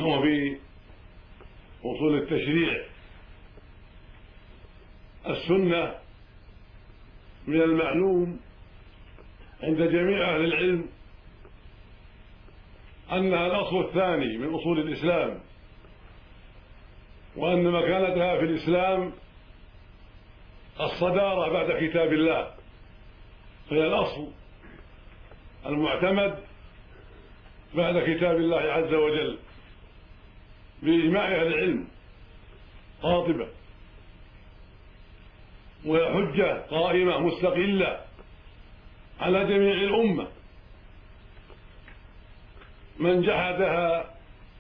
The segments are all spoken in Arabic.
وفي أصول التشريع. السنة من المعلوم عند جميع أهل العلم أنها الأصل الثاني من أصول الإسلام، وأن مكانتها في الإسلام الصدارة بعد كتاب الله، فهي الأصل المعتمد بعد كتاب الله عز وجل بإجماع أهل العلم قاطبة، وهي حجة قائمة مستقلة على جميع الأمة. من جحدها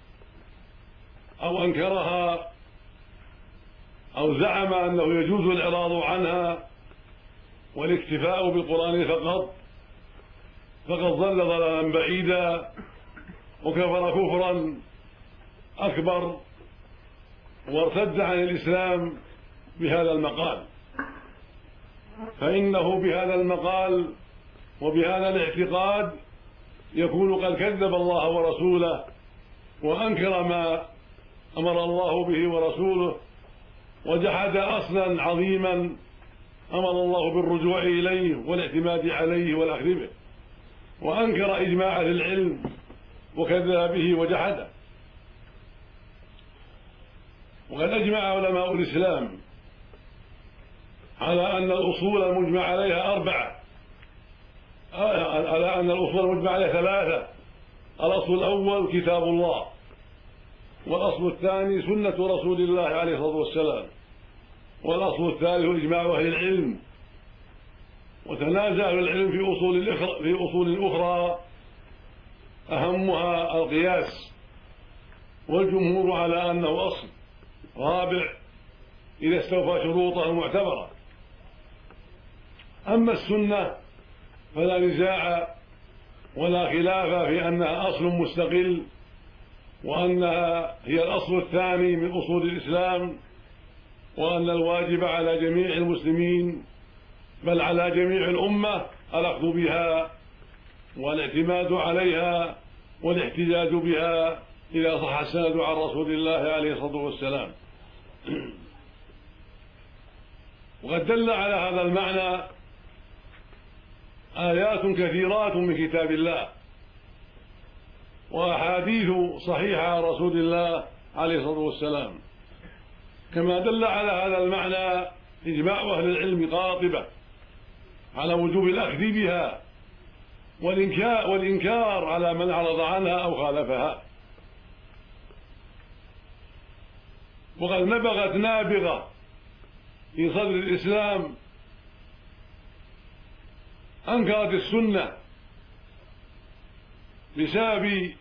أو أنكرها أو زعم أنه يجوز الإعراض عنها والاكتفاء بالقرآن فقد ضل ضلالا بعيدا وكفر كفرا أكبر وارتد عن الإسلام بهذا المقال، فإنه بهذا المقال وبهذا الاعتقاد يكون قد كذب الله ورسوله وأنكر ما أمر الله به ورسوله، وجحد أصلا عظيما أمر الله بالرجوع إليه والاعتماد عليه والأخذ به، وأنكر إجماع أهل العلم وكذب به وجحده. وقد أجمع علماء الإسلام على أن الأصول المجمع عليها أربعة، على أن الأصول المجمع عليها ثلاثة: الأصل الأول كتاب الله، والأصل الثاني سنة رسول الله عليه الصلاة والسلام، والأصل الثالث إجماع أهل العلم. وتنازع أهل العلم في أصول أخرى أهمها القياس، والجمهور على أنه أصل رابع إذا استوفى شروطه المعتبرة. أما السنة فلا نزاع ولا خلاف في أنها أصل مستقل، وأنها هي الأصل الثاني من أصول الإسلام، وأن الواجب على جميع المسلمين بل على جميع الأمة الأخذ بها والاعتماد عليها والاحتجاج بها إذا صح السند عن رسول الله عليه الصلاة والسلام. وقد دل على هذا المعنى آيات كثيرات من كتاب الله وأحاديث صحيحة عن رسول الله عليه الصلاة والسلام، كما دل على هذا المعنى إجماع أهل العلم قاطبة على وجوب الأخذ بها والإنكار على من أعرض عنها أو خالفها. وقد نبغت نابغة في صدر الإسلام أنكرت السنة بسبب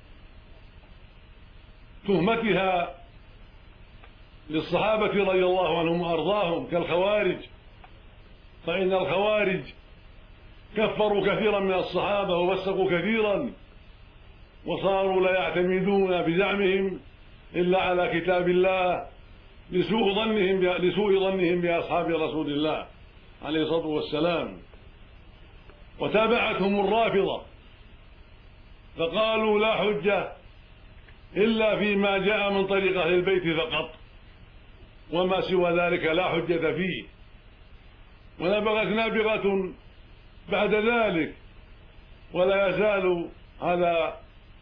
تهمتها للصحابة رضي الله عنهم وأرضاهم كالخوارج، فإن الخوارج كفروا كثيرا من الصحابة وفسقوا كثيرا، وصاروا لا يعتمدون بزعمهم إلا على كتاب الله لسوء ظنهم بأصحاب رسول الله عليه الصلاة والسلام. وتابعتهم الرافضة فقالوا لا حجة إلا فيما جاء من طريق أهل البيت فقط، وما سوى ذلك لا حجة فيه. ونبغت نابغة بعد ذلك، ولا يزال هذا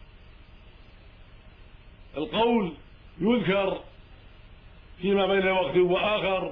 القول يذكر فيما بين وقت وآخر،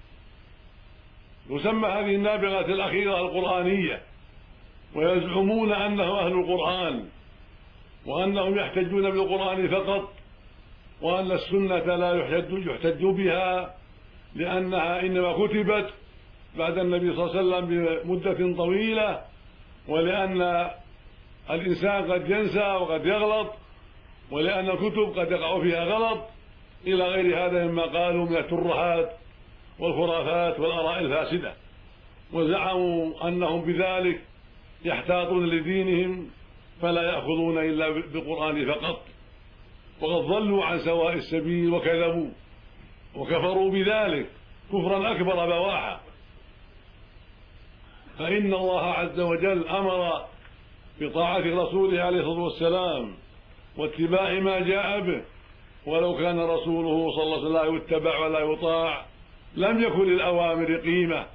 يسمى هذه النابغة الأخيرة القرآنية، ويزعمون أنهم أهل القرآن وأنهم يحتجون بالقرآن فقط، وأن السنة لا يحتج بها لأنها إنما كتبت بعد النبي صلى الله عليه وسلم بمدة طويلة، ولأن الإنسان قد ينسى وقد يغلط، ولأن الكتب قد يقع فيها غلط، إلى غير هذا مما قالوا من الترهات والخرافات والآراء الفاسدة. وزعموا أنهم بذلك يحتاطون لدينهم فلا يأخذون إلا بالقرآن فقط، وقد ضلوا عن سواء السبيل وكذبوا وكفروا بذلك كفرا أكبر بواحا. فإن الله عز وجل أمر بطاعة رسوله عليه الصلاة والسلام واتباع ما جاء به، ولو كان رسوله صلى الله عليه وسلم لا يتبع ولا يطاع لم يكن للأوامر قيمة.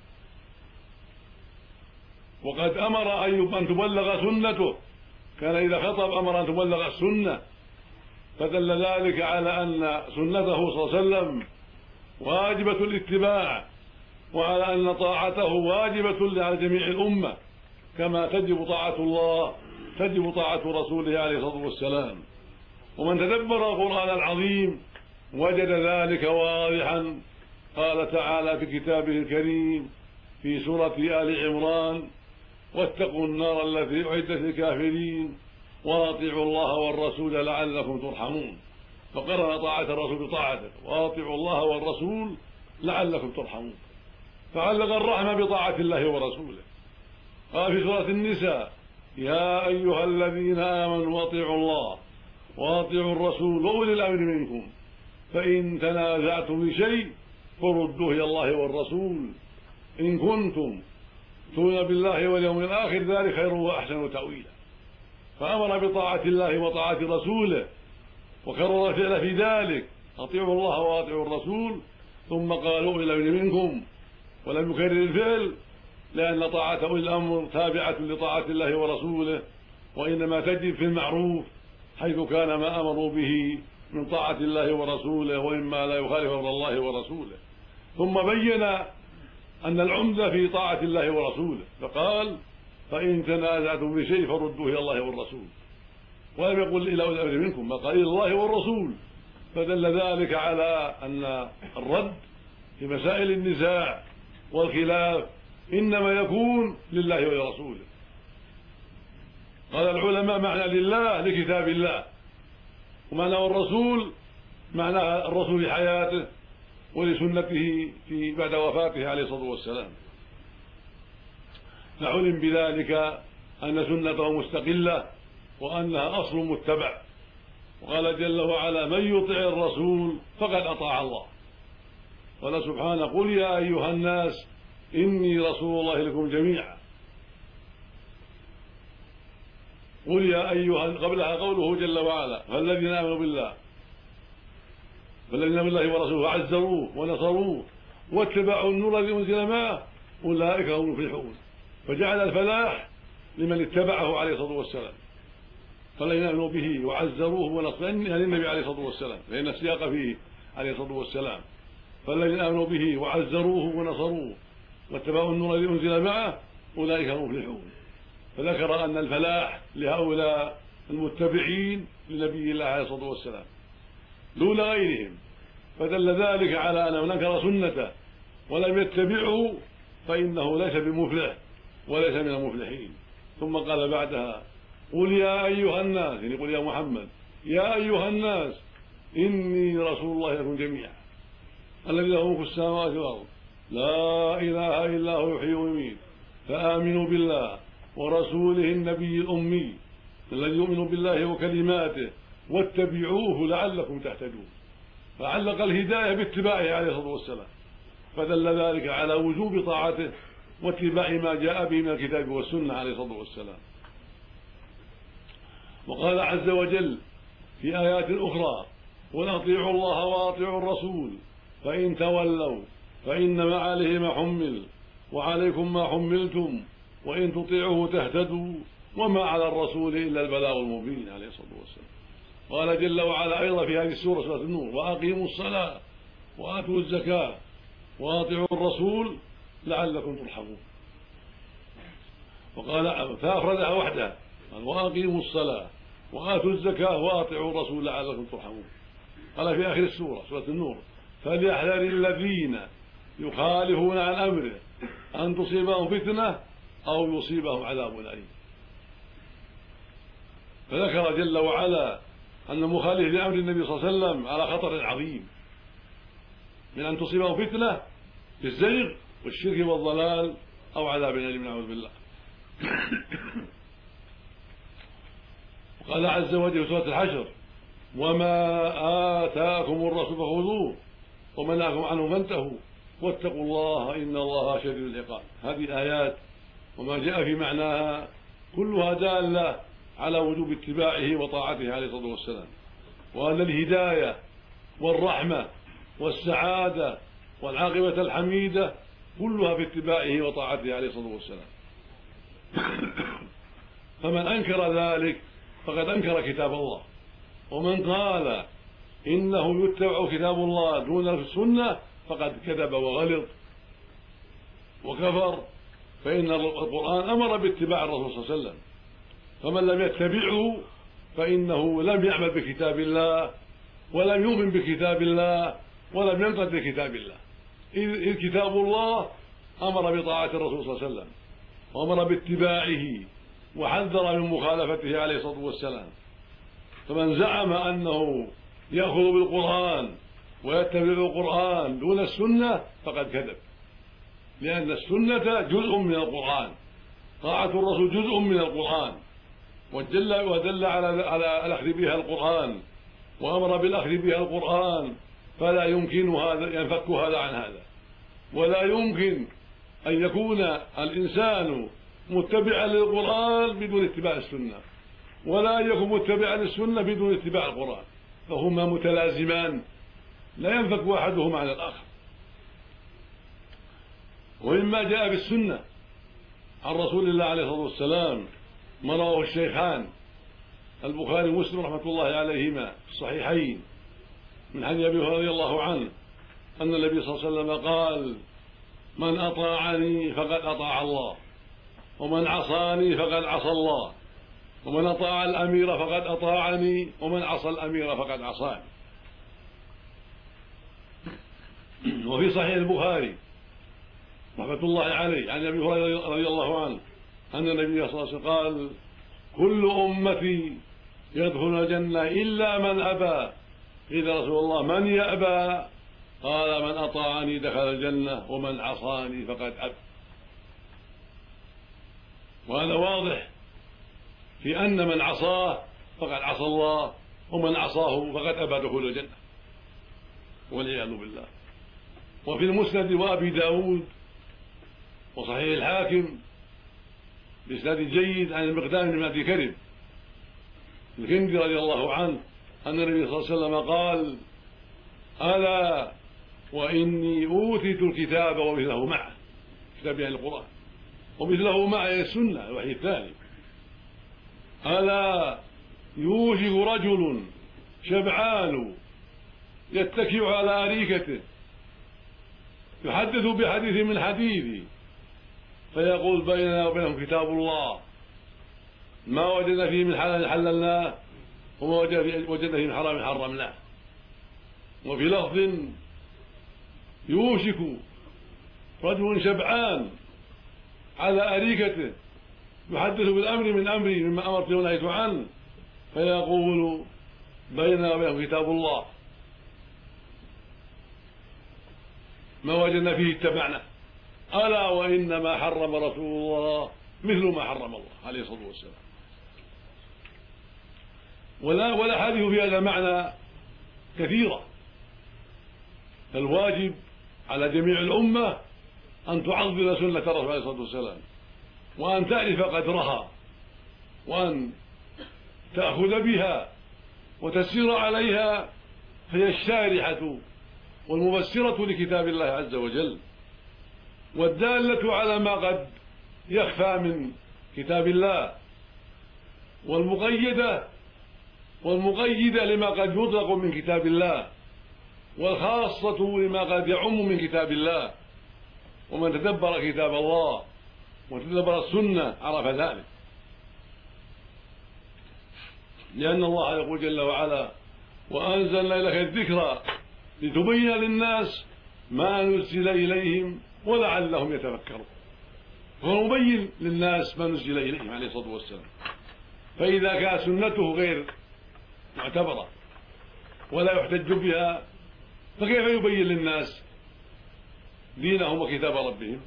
وقد أمر أن تبلغ سنته، كان إذا خطب أمر أن تبلغ السنة، فدل ذلك على أن سنته صلى الله عليه وسلم واجبة الاتباع، وعلى أن طاعته واجبة على جميع الأمة، كما تجب طاعة الله تجب طاعة رسوله عليه الصلاة والسلام. ومن تدبر القرآن العظيم وجد ذلك واضحا. قال تعالى في كتابه الكريم في سورة آل عمران: واتقوا النار التي أعدت للكافرين وأطيعوا الله والرسول لعلكم ترحمون. فقرن طاعة الرسول بطاعته، وأطيعوا الله والرسول لعلكم ترحمون، فعلق الرحمة بطاعة الله ورسوله. قال في سورة النساء: يا أيها الذين آمنوا أطيعوا الله وأطيعوا الرسول وأولي الأمر منكم، فإن تنازعتم بشيء فردوه إلى الله والرسول إن كنتم تؤمنون بالله واليوم الآخر، ذلك خير وأحسن تأويلا. فأمر بطاعة الله وطاعة رسوله، وكرر الفعل في ذلك: أطيعوا الله وأطيعوا الرسول، ثم قالوا أولي الأمر منكم، ولم يكرر الفعل، لأن طاعة أولي الأمر تابعة لطاعة الله ورسوله، وإنما تجب في المعروف حيث كان ما أمروا به من طاعة الله ورسوله، وإما لا يخالف أمر الله ورسوله. ثم بين أن العمدة في طاعة الله ورسوله، فقال: فإن تنازعتم بشيء فردوه إلى الله والرسول، ولم يقل إلى أولي الأمر منكم، بل قال إلى الله والرسول، فدل ذلك على أن الرد في مسائل النزاع والخلاف إنما يكون لله ولرسوله. قال العلماء: معنى لله لكتاب الله، ومعنى الرسول معنى الرسول في حياته ولسنته في بعد وفاته عليه الصلاة والسلام. فعلم بذلك أن سنته مستقلة وأنها أصل متبع. وقال جل وعلا: من يطع الرسول فقد أطاع الله. قال سبحانه: قل يا أيها الناس إني رسول الله لكم جميعا. قل يا أيها، قبلها قوله جل وعلا: فالذين آمنوا بالله ورسوله وعزروه ونصروه واتبعوا النور الذي أنزل معه أولئك هم المفلحون. فجعل الفلاح لمن اتبعه عليه الصلاة والسلام، فالذين آمنوا به وعزروه ونصروه، يعني النبي عليه الصلاة والسلام، لأن السياق فيه عليه الصلاة والسلام. فالذين آمنوا به وعزروه ونصروه واتبعوا النور الذي أنزل معه أولئك هم المفلحون. فذكر أن الفلاح لهؤلاء المتبعين لنبي الله عليه الصلاة والسلام دون غيرهم، فدل ذلك على أن من أنكر سنته ولم يتبعه فإنه ليس بمفلح وليس من المفلحين. ثم قال بعدها: قل يا أيها الناس، يعني قل يا محمد يا أيها الناس إني رسول الله لكم جميعا الذي له ملك السماوات والأرض لا إله إلا هو يحيي ويميت، فآمنوا بالله ورسوله النبي الأمي الذي يؤمن بالله وكلماته واتبعوه لعلكم تهتدون. فعلق الهداية باتباعه عليه الصلاة والسلام، فدل ذلك على وجوب طاعته واتباع ما جاء به من الكتاب والسنة عليه الصلاة والسلام. وقال عز وجل في آيات أخرى: قل أطيعوا الله وأطيعوا الرسول فإن تولوا فإنما عليه ما حمل وعليكم ما حملتم وإن تطيعوه تهتدوا وما على الرسول إلا البلاغ المبين عليه الصلاة والسلام. قال جل وعلا أيضا في هذه السورة، سورة النور: وأقيموا الصلاة وآتوا الزكاة وأطيعوا الرسول لعلكم ترحمون. وقال فأفردها وحدها: قال: وأقيموا الصلاة وآتوا الزكاة وأطيعوا الرسول لعلكم ترحمون. قال في آخر السورة، سورة النور: فليحذر الذين يخالفون عن أمره أن تصيبهم فتنة أو يصيبهم عذاب أليم. فذكر جل وعلا أن مخالف لأمر النبي صلى الله عليه وسلم على خطر عظيم من أن تصيبهم فتنة بالزيغ والشرك والضلال أو عذاب أليم، نعوذ بالله. وقال عز وجل في سورة الحشر: وما آتاكم الرسول فخذوه وما نهاكم عنه فانتهوا واتقوا الله إن الله شديد العقاب. هذه الآيات وما جاء في معناها كلها دالة على وجوب اتباعه وطاعته عليه الصلاة والسلام، وأن الهداية والرحمة والسعادة والعاقبة الحميدة كلها في اتباعه وطاعته عليه الصلاة والسلام. فمن أنكر ذلك فقد أنكر كتاب الله، ومن قال إنه يتبع كتاب الله دون السنة فقد كذب وغلط وكفر، فإن القرآن أمر باتباع الرسول صلى الله عليه وسلم، فمن لم يتبعه فإنه لم يعمل بكتاب الله ولم يؤمن بكتاب الله ولم ينقض بكتاب الله، إذ كتاب الله أمر بطاعة الرسول صلى الله عليه وسلم وأمر باتباعه وحذر من مخالفته عليه الصلاة والسلام. فمن زعم أنه يأخذ بالقرآن ويتبع القرآن دون السنة فقد كذب، لأن السنة جزء من القرآن، طاعة الرسول جزء من القرآن، ودل على الأخذ بها القرآن وأمر بالأخذ بها القرآن، فلا يمكن هذا ينفك هذا عن هذا، ولا يمكن أن يكون الإنسان متبعا للقرآن بدون اتباع السنة، ولا يكون متبعا للسنة بدون اتباع القرآن، فهما متلازمان لا ينفك أحدهما عن الآخر. ومما جاء في السنة عن رسول الله عليه الصلاة والسلام ما رواه الشيخان البخاري ومسلم رحمة الله عليهما في الصحيحين من حديث أبي هريرة رضي الله عنه أن النبي صلى الله عليه وسلم قال: من أطاعني فقد أطاع الله، ومن عصاني فقد عصى الله، ومن أطاع الأمير فقد أطاعني، ومن عصى الأمير فقد عصاني. وفي صحيح البخاري رحمة الله عليه عن أبي هريرة رضي الله عنه أن النبي صلى الله عليه وسلم قال: كل أمتي يدخلون الجنة إلا من أبى. قيل يا رسول الله من يأبى؟ قال: من أطاعني دخل الجنة ومن عصاني فقد أبى. وهذا واضح في أن من عصاه فقد عصى الله، ومن عصاه فقد أبى دخول الجنة والعياذ بالله. وفي المسند وأبي داود وصحيح الحاكم بإسناد جيد عن المقدام بن أبي كرب الكندي رضي الله عنه أن النبي صلى الله عليه وسلم قال: ألا وإني أوتيت الكتاب ومثله معه، كتاب يعني القرآن، ومثله معه السنة الوحي الثاني. ألا يوشك رجل شبعان يتكئ على أريكته يحدث بحديث من حديثي فيقول: بيننا وبينهم كتاب الله، ما وجدنا فيه من حلال حللناه وما وجدنا فيه من حرام حرمناه. وفي لفظ: يوشك رجل شبعان على أريكته يحدث بالأمر من أمري مما أمرت ونهيت عنه فيقول: بيننا وبينهم كتاب الله، ما وجدنا فيه اتبعنا. ألا وإنما حرم رسول الله مثل ما حرم الله عليه الصلاة والسلام. والأحاديث في هذا المعنى كثيرة، فالواجب على جميع الأمة أن تعظم سنة الرسول عليه الصلاة والسلام، وأن تعرف قدرها، وأن تأخذ بها وتسير عليها، فهي الشارحة والمفسرة لكتاب الله عز وجل، والدالة على ما قد يخفى من كتاب الله، والمقيدة لما قد يطلق من كتاب الله، والخاصة لما قد يعم من كتاب الله. ومن تدبر كتاب الله وتدبر السنة عرف ذلك، لأن الله يقول جل وعلا: وأنزلنا إليك الذكر لتبين للناس ما نزل إليهم ولعلهم يتفكرون. فهو مبين للناس ما نزل إليهم عليه الصلاة والسلام، فإذا كانت سنته غير معتبرة ولا يحتج بها فكيف يبين للناس دينهم وكتاب ربهم؟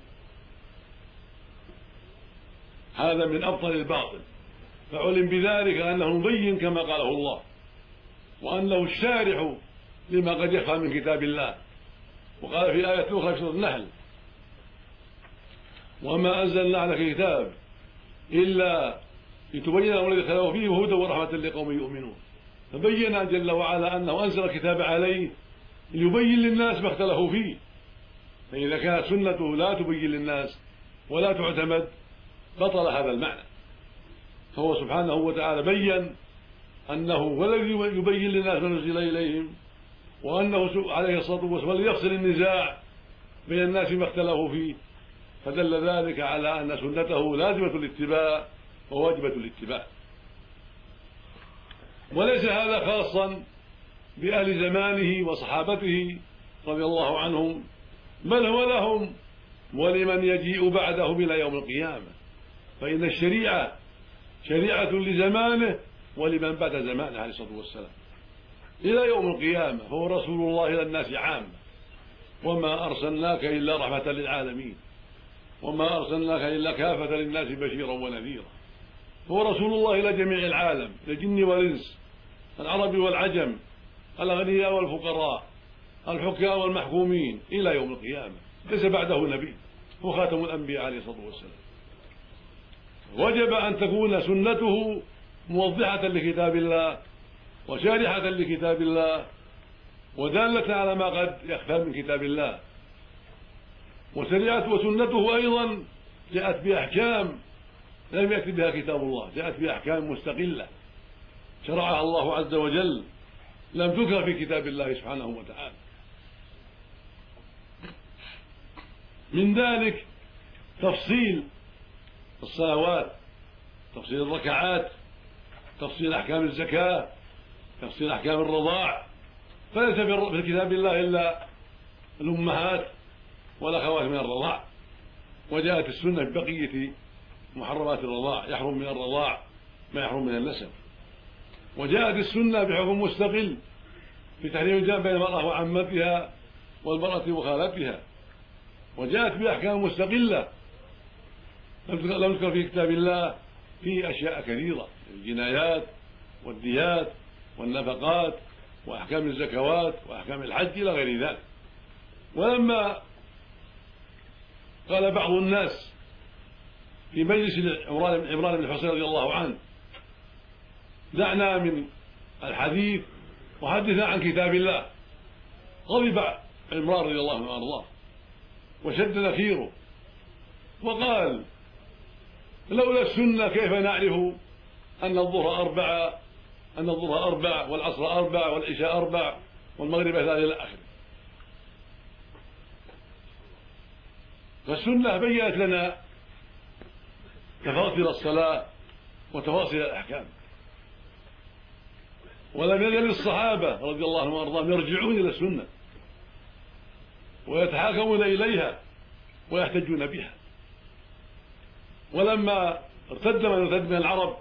هذا من أبطل الباطل، فعلم بذلك أنه مبين كما قاله الله، وأنه الشارح لما قد يخفى من كتاب الله. وقال في آية أخرى في سورة النحل: وما أنزلنا عليك كتاب إلا لتبين لهم الذي اختلفوا فيه وهدى ورحمة لقوم يؤمنون. فبين جل وعلا أنه أنزل الكتاب عليه ليبين للناس ما اختلفوا فيه، فإذا كانت سنته لا تبين للناس ولا تعتمد بطل هذا المعنى. فهو سبحانه وتعالى بين أنه هو الذي يبين للناس ما نزل إليهم، وأنه عليه الصلاة والسلام ليفصل النزاع بين الناس ما اختلفوا فيه، فدل ذلك على أن سنته لازمة الاتباع وواجبة الاتباع. وليس هذا خاصا بأهل زمانه وصحابته رضي الله عنهم، بل هو لهم ولمن يجيء بعدهم إلى يوم القيامة، فإن الشريعة شريعة لزمانه ولمن بعد زمانه عليه الصلاة والسلام إلى يوم القيامة، فهو رسول الله إلى الناس عامة، وما أرسلناك إلا رحمة للعالمين، وما أرسلناك إلا كافة للناس بشيرا ونذيرا. هو رسول الله إلى جميع العالم، الجن والإنس، العرب والعجم، الأغنياء والفقراء، الحكام والمحكومين إلى يوم القيامة، ليس بعده نبي، هو خاتم الأنبياء عليه الصلاة والسلام. وجب أن تكون سنته موضحة لكتاب الله وشارحة لكتاب الله ودالة على ما قد يخفى من كتاب الله. وشريعته وسنته أيضا جاءت بأحكام لم يأتي بها كتاب الله، جاءت بأحكام مستقلة شرعها الله عز وجل، لم تذكر في كتاب الله سبحانه وتعالى. من ذلك تفصيل الصلوات، تفصيل الركعات، تفصيل أحكام الزكاة، تفصيل أحكام الرضاع، فليس في كتاب الله إلا الأمهات والأخوات من الرضاع، وجاءت السنة ببقية محرمات الرضاع، يحرم من الرضاع ما يحرم من النسب. وجاءت السنة بحكم مستقل في تحريم الجمع بين المرأة وعمتها والمرأة وخالتها، وجاءت بأحكام مستقلة لم تذكر في كتاب الله في أشياء كثيرة، الجنايات والديات والنفقات وأحكام الزكوات وأحكام الحج إلى غير ذلك. ولما قال بعض الناس في مجلس عمران بن الحصين رضي الله عنه: دعنا من الحديث وحدثنا عن كتاب الله، غضب عمران رضي الله عنه وارضاه وشد نفيره وقال: لولا السنة كيف نعرف أن الظهر أربع والعصر أربع والعشاء أربع والمغرب ثلاث إلى آخره. فالسنة بينت لنا تفاصيل الصلاة وتفاصيل الأحكام، ولم يزل الصحابة رضي الله عنهم وأرضاهم يرجعون إلى السنة ويتحاكمون إليها ويحتجون بها. ولما ارتد من ارتد من العرب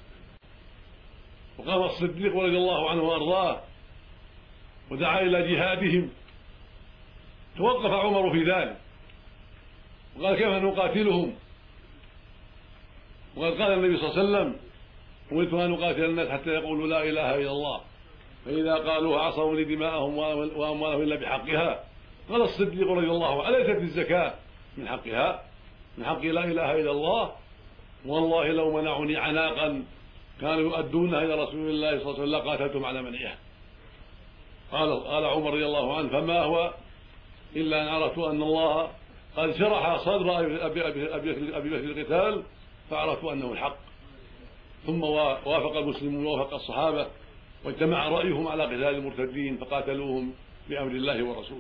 وقام الصديق رضي الله عنه وأرضاه ودعا إلى جهادهم، توقف عمر في ذلك وقال: كيف نقاتلهم؟ وقد قال النبي صلى الله عليه وسلم: أمرت أن أقاتل الناس حتى يقولوا لا إله إلا الله، فإذا قالوها عصموا لي دماءهم وأموالهم إلا بحقها. قال الصديق رضي الله عنه: أليست الزكاة من حقها، من حق لا إله إلا الله؟ والله لو منعوني عناقا كانوا يؤدونها إلى رسول الله صلى الله عليه وسلم لقاتلتم على منعها. قال عمر رضي الله عنه: فما هو إلا أن عرفت أن الله قد شرح صدر أبي بكر القتال فعرفت أنه الحق. ثم وافق المسلمون ووافق الصحابة واجتمع رأيهم على قتال المرتدين فقاتلوهم بأمر الله ورسوله.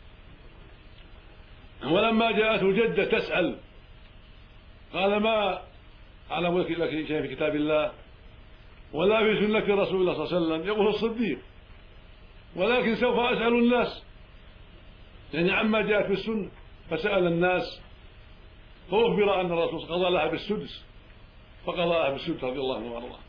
ولما جاءته جدة تسأل قال: ما أعلم لك شيء في كتاب الله ولا في سنة رسول الله صلى الله عليه وسلم. يقول الصديق: ولكن سوف أسأل الناس، يعني عما جاءت في السنة. فسأل الناس فأخبر أن الرسول قضى لها بالسدس، فقضى لها بالسدس رضي الله عنه وارضاه.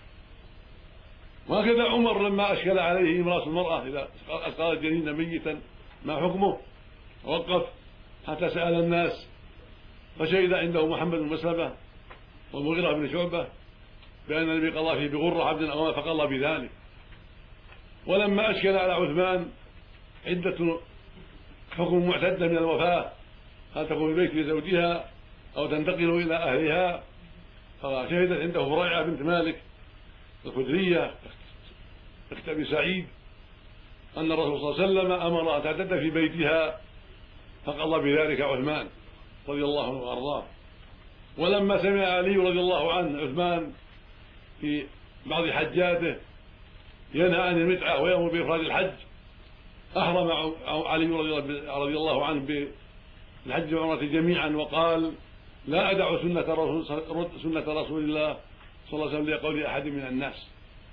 وهكذا عمر لما أشكل عليه امرأة المرأة إذا أسقط الجنين ميتا ما حكمه، وقف حتى سأل الناس، فشهد عنده محمد بن مسلمة والمغيرة بن شعبة بأن النبي قضى فيه بغرة عبد أو فقضى بذلك. ولما أشكل على عثمان عدة حكم معتدة من الوفاة، هل تكون في بيت لزوجها أو تنتقل إلى أهلها فشهدت عنده هريعة بنت مالك الخدرية اخت أبي سعيد أن الرسول صلى الله عليه وسلم أمر أن تعتد في بيتها، فقضى بذلك عثمان رضي الله عنه وأرضاه. ولما سمع علي رضي الله عنه عثمان في بعض حجاته ينهى عن المتعة ويأمر بإفراد الحج، أحرم علي رضي الله عنه بالحج والعمرة جميعا، وقال: لا أدع سنة رسول الله صلى الله عليه وسلم لقول أحد من الناس.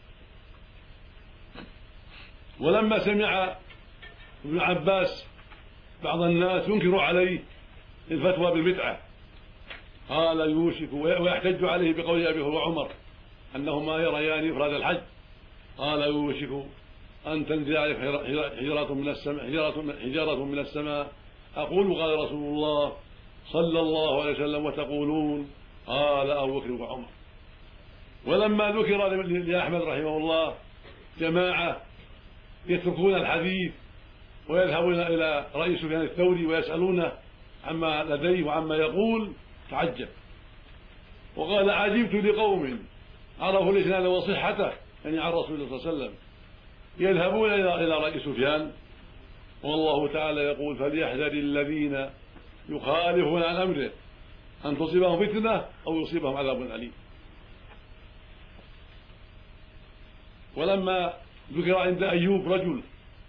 ولما سمع ابن عباس بعض الناس ينكر عليه الفتوى بالبدعة قال: يوشك، ويحتج عليه بقول أبي وعمر أنهما يريان إفراد الحج، قال: يوشك أن تنزل عليك حجارة من السماء أقول قال رسول الله صلى الله عليه وسلم وتقولون قال أبو بكر وعمر. ولما ذكر لأحمد رحمه الله جماعة يتركون الحديث ويذهبون إلى رئيس سفيان الثوري ويسألونه عما لديه وعما يقول تعجب، وقال: عجبت لقوم عرفوا الإسناد وصحته، يعني عن رسول الله صلى الله عليه وسلم، يذهبون إلى رئيس سفيان والله تعالى يقول: فليحذر الذين يخالفون عن أمره أن تصيبهم فتنة أو يصيبهم عذاب أليم. ولما ذكر عند أيوب رجل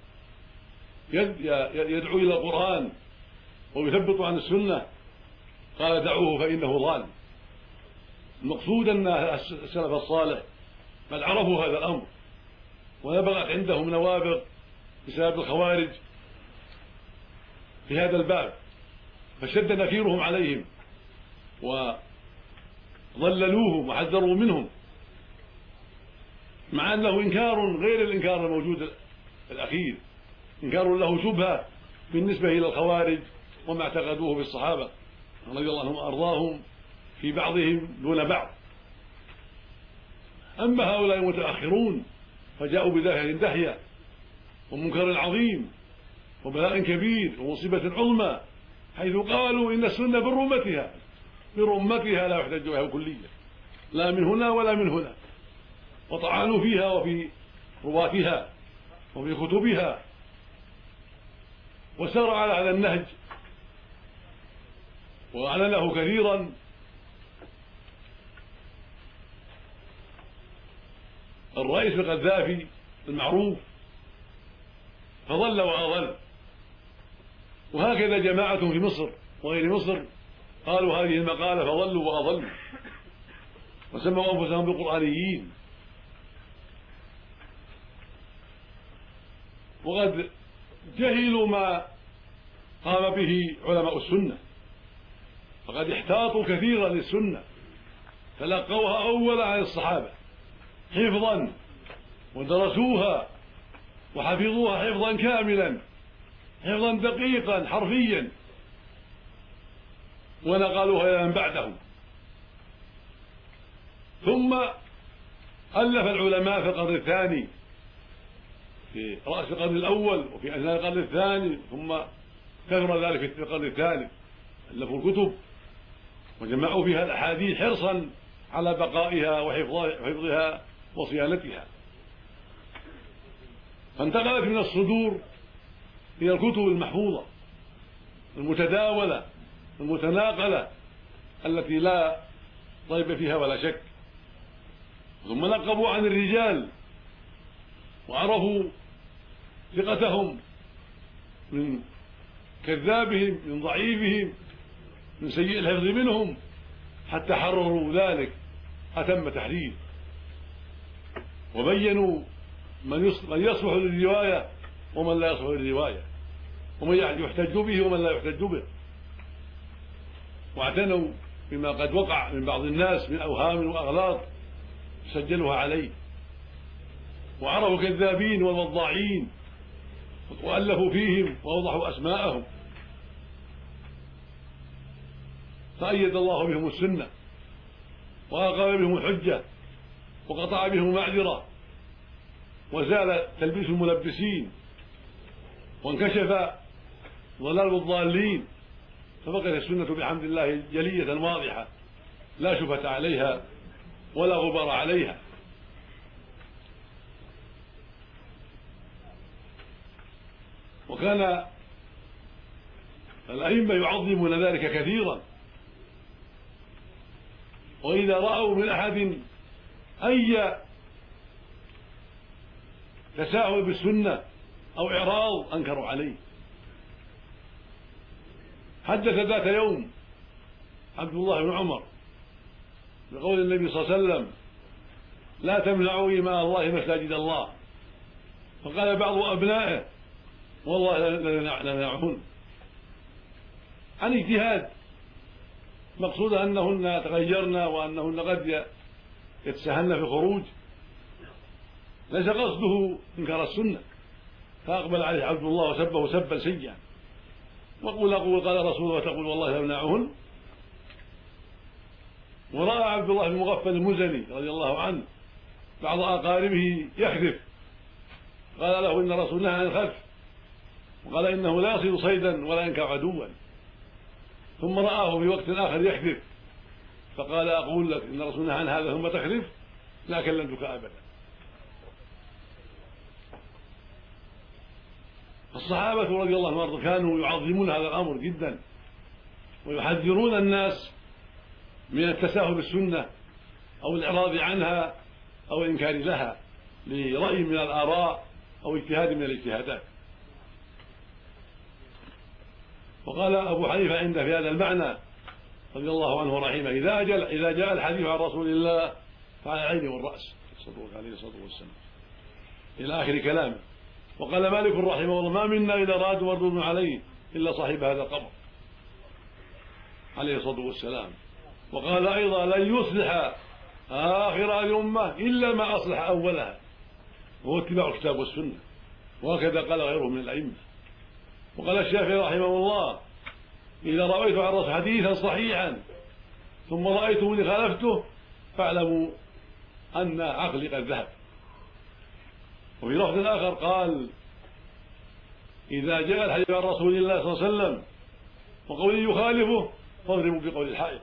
يدعو إلى القرآن ويثبت عن السنة قال: دعوه فإنه ضال. المقصود أن السلف الصالح قد عرفوا هذا الأمر ونبغت عندهم نوابغ بسبب الخوارج في هذا الباب، فشد نكيرهم عليهم وضللوهم وحذروا منهم، مع أنه إنكار غير الإنكار الموجود الأخير، إنكار له شبهة بالنسبة إلى الخوارج وما اعتقدوه في الصحابة رضي الله عنهم وأرضاهم في بعضهم دون بعض. أما هؤلاء المتأخرون فجاءوا بداهية دحية ومنكر عظيم وبلاء كبير ومصيبة عظمى، حيث قالوا إن السنة برمتها لا يحتج بها كليا، لا من هنا ولا من هنا، وطعنوا فيها وفي رواتها وفي كتبها، وسار على هذا النهج وأعلنه كثيرا الرئيس القذافي المعروف، فضل وأضل. وهكذا جماعة في مصر وغير مصر قالوا هذه المقالة فضلوا وأضلوا وسموا أنفسهم بالقرآنيين. وقد جهلوا ما قام به علماء السنة، فقد احتاطوا كثيرا للسنة، تلقوها أولا عن الصحابة حفظا ودرسوها وحفظوها حفظا كاملا، حفظا دقيقا حرفيا، ونقلوها إلى من بعدهم. ثم ألف العلماء في القرن الثاني في رأس القرن الأول وفي أثناء القرن الثاني، ثم كثر ذلك في القرن الثالث، ألفوا الكتب وجمعوا فيها الأحاديث حرصا على بقائها وحفظها وصيانتها، فانتقلت من الصدور إلى الكتب المحفوظة المتداولة المتناقلة التي لا ريب فيها ولا شك. ثم نقبوا عن الرجال وعرفوا ثقتهم من كذابهم من ضعيفهم من سيء الحفظ منهم، حتى حرروا ذلك أتم تحرير، وبينوا من يصلح للرواية ومن لا يصلح للرواية، ومن يحتج به ومن لا يحتج به، واعتنوا بما قد وقع من بعض الناس من أوهام وأغلاط سجلوها عليه، وعرفوا الكذابين والوضاعين وألفوا فيهم وأوضحوا أسماءهم، فأيد الله بهم السنة وأقام بهم الحجة وقطع بهم المعذرة، وزال تلبيس الملبسين وانكشف ضلال الضالين، فبقيت السنة بحمد الله جلية واضحة لا شبهة عليها ولا غبار عليها. وكان الأئمة يعظمون ذلك كثيرا، وإذا رأوا من أحد أي تساهل بالسنة أو إعراض أنكروا عليه. حدث ذات يوم عبد الله بن عمر بقول النبي صلى الله عليه وسلم: لا تمنعوا إماء الله مساجد الله. فقال بعض أبنائه: والله لنمنعهن، عن اجتهاد، مقصود أنهن تغيرن وأنهن قد يتساهلن في الخروج، ليس قصده إنكار السنة. فأقبل عليه عبد الله وسبه سبا سيئا، أقول قال رسول الله وتقول والله لمنعهن. ورأى عبد الله بن مغفل المزني رضي الله عنه بعض أقاربه يخذف، قال له: إن رسول الله عن الخذف، وقال: إنه لا يصيد صيدا ولا ينكر عدوا. ثم رآه في وقت آخر يخذف، فقال: أقول لك إن رسول الله عن هذا ثم تخذف، لا كلمتك أبدا. الصحابة رضي الله عنهم كانوا يعظمون هذا الأمر جدا، ويحذرون الناس من التساهل بالسنة أو الإعراض عنها أو الإنكار لها لرأي من الآراء أو اجتهاد من الاجتهادات. وقال أبو حنيفة عنده في هذا المعنى رضي الله عنه ورحمه: إذا جاء الحديث عن رسول الله فعلى العين والرأس عليه الصلاة والسلام، إلى آخر كلامه. وقال مالك رحمه الله: ما منا إذا راد مردود عليه إلا صاحب هذا القبر عليه الصلاة والسلام. وقال أيضا: لن يصلح آخر هذه الأمة إلا ما أصلح أولها، وهو اتباع الكتاب والسنة. وهكذا قال غيره من الأئمة. وقال الشافعي رحمه الله: إذا رأيت عن الرسول حديثا صحيحا ثم رأيتموني خالفته فاعلموا أن عقلي قد ذهب. وفي لفظ آخر قال: إذا جاء الحديث عن رسول الله صلى الله عليه وسلم وقولي يخالفه فاضربوا بقول الحائط.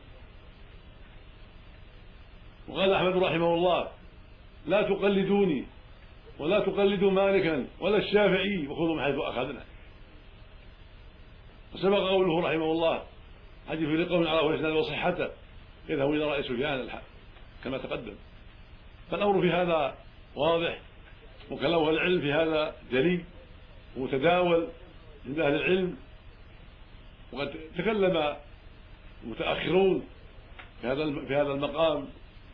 وقال أحمد رحمه الله: لا تقلدوني ولا تقلدوا مالكا ولا الشافعي، وخذوا من حيث أخذنا. وسبق قوله رحمه الله: حديث لقوم على الإسناد وصحته يذهب إلى رأي سفيان كما تقدم. فالأمر في هذا واضح، وكلام العلم في هذا جلي ومتداول عند أهل العلم. وقد تكلم المتأخرون في هذا المقام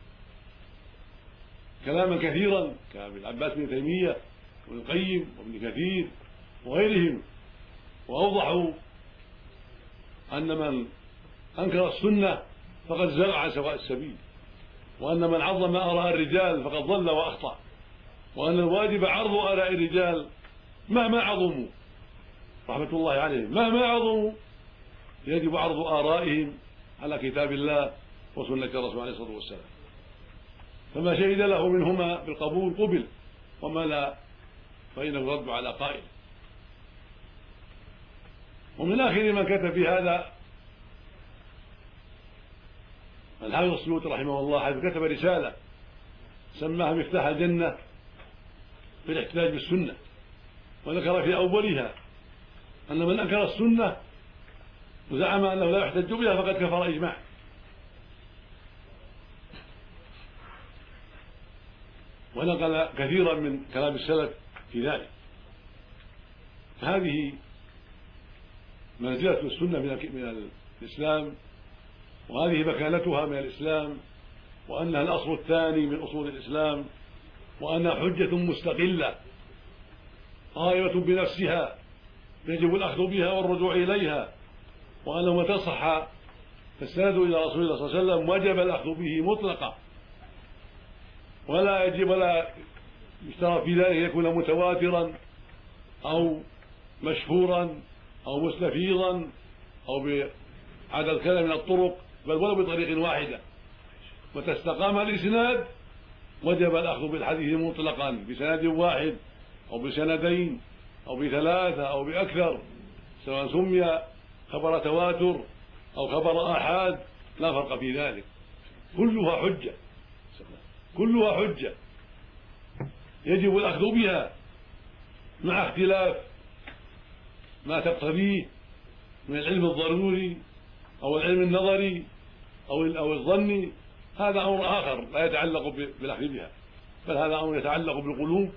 كلاما كثيرا كابن العباس بن تيمية وابن القيم وابن كثير وغيرهم، وأوضحوا أن من أنكر السنة فقد زرع عن سواء السبيل، وأن من عظم آراء الرجال فقد ضل وأخطأ، وأن الواجب عرض آراء الرجال مهما عظموا رحمة الله عليهم، مهما عظموا يجب عرض آرائهم على كتاب الله وسنة الرسول عليه الصلاة والسلام. فما شهد له منهما بالقبول قبل، وما لا فإنه يرد على قائل. ومن آخر من كتب في هذا الحافظ السيوطي رحمه الله، حيث كتب رسالة سماها مفتاح الجنة في الاحتجاج بالسنة، وذكر في أولها أن من أنكر السنة وزعم أنه لا يحتج بها فقد كفر إجماعا. ونقل كثيرا من كلام السلف في ذلك. فهذه منزلة السنة من الإسلام، وهذه مكانتها من الإسلام، وأنها الأصل الثاني من أصول الإسلام، وأنها حجة مستقلة قائمة بنفسها يجب الأخذ بها والرجوع إليها، وأنه متى صح فالسند إلى رسول الله صلى الله عليه وسلم وجب الأخذ به مطلقا، ولا يشترط في ذلك يكون متواترا أو مشهورا أو مستفيضا أو بعدد كذا من الطرق، بل ولو بطريق واحدة. متى استقام الإسناد وجب الأخذ بالحديث مطلقا بسند واحد أو بسندين أو بثلاثة أو بأكثر، سواء سمي خبر تواتر أو خبر آحاد لا فرق في ذلك، كلها حجة، كلها حجة يجب الأخذ بها مع اختلاف ما تقتضيه من العلم الضروري أو العلم النظري أو الظني. هذا أمر آخر لا يتعلق بالأخذ بها، بل هذا أمر يتعلق بالقلوب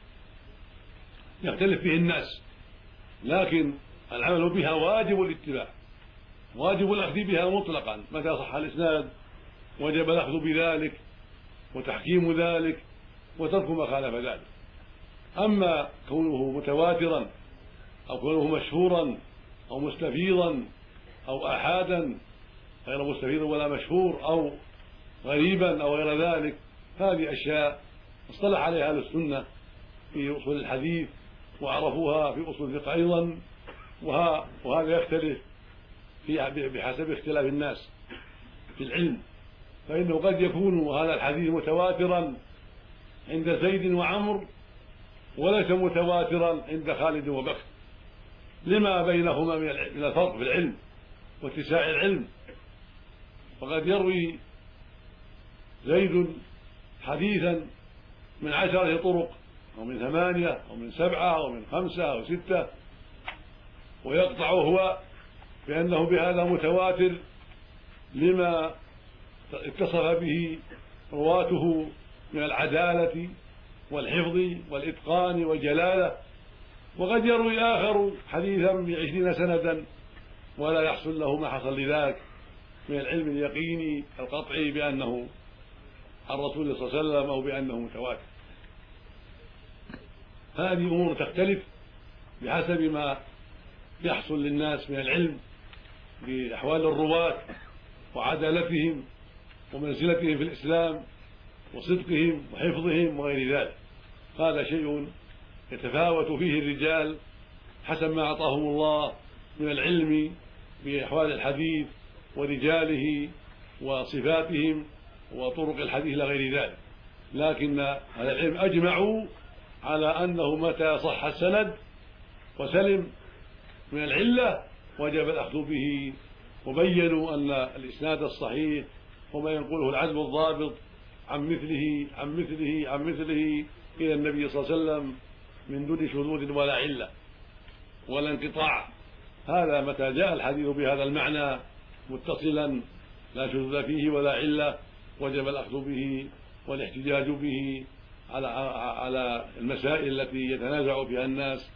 يختلف فيه الناس، لكن العمل بها واجب الاتباع، واجب الأخذ بها مطلقا. متى صح الإسناد وجب الأخذ بذلك وتحكيم ذلك وترك ما خالف ذلك. أما كونه متواترا أو كونه مشهورا أو مستفيضا أو آحادا غير مستفيض ولا مشهور أو غريبا أو غير ذلك، هذه أشياء اصطلح عليها أهل السنة في أصول الحديث وعرفوها في أصول الفقه أيضا، وهذا يختلف بحسب اختلاف الناس في العلم، فإنه قد يكون هذا الحديث متواترا عند زيد وعمر وليس متواترا عند خالد وبكر، لما بينهما من الفرق في العلم واتساع العلم. فقد يروي زيد حديثا من 10 طرق أو من 8 أو من 7 أو من 5 أو 6، ويقطع هو بأنه بهذا متواتر لما اتصف به رواته من العدالة والحفظ والإتقان والجلالة. وقد يروي آخر حديثا ب20 سندا ولا يحصل له ما حصل لذاك من العلم اليقيني القطعي بأنه عن رسول الله صلى الله عليه وسلم أو بأنه متواتر. هذه أمور تختلف بحسب ما يحصل للناس من العلم بأحوال الرواة وعدالتهم ومنزلتهم في الإسلام وصدقهم وحفظهم وغير ذلك. هذا شيء يتفاوت فيه الرجال حسب ما أعطاهم الله من العلم بأحوال الحديث ورجاله وصفاتهم وطرق الحديث إلى غير ذلك، لكن أهل العلم أجمعوا على أنه متى صح السند وسلم من العلة وجب الأخذ به، وبينوا أن الإسناد الصحيح وما ينقله العدل الضابط عن مثله عن مثله عن مثله إلى النبي صلى الله عليه وسلم من دون شذوذ ولا علة ولا انقطاع. هذا متى جاء الحديث بهذا المعنى متصلا لا شذوذ فيه ولا علة وجب الأخذ به والاحتجاج به على المسائل التي يتنازع فيها الناس،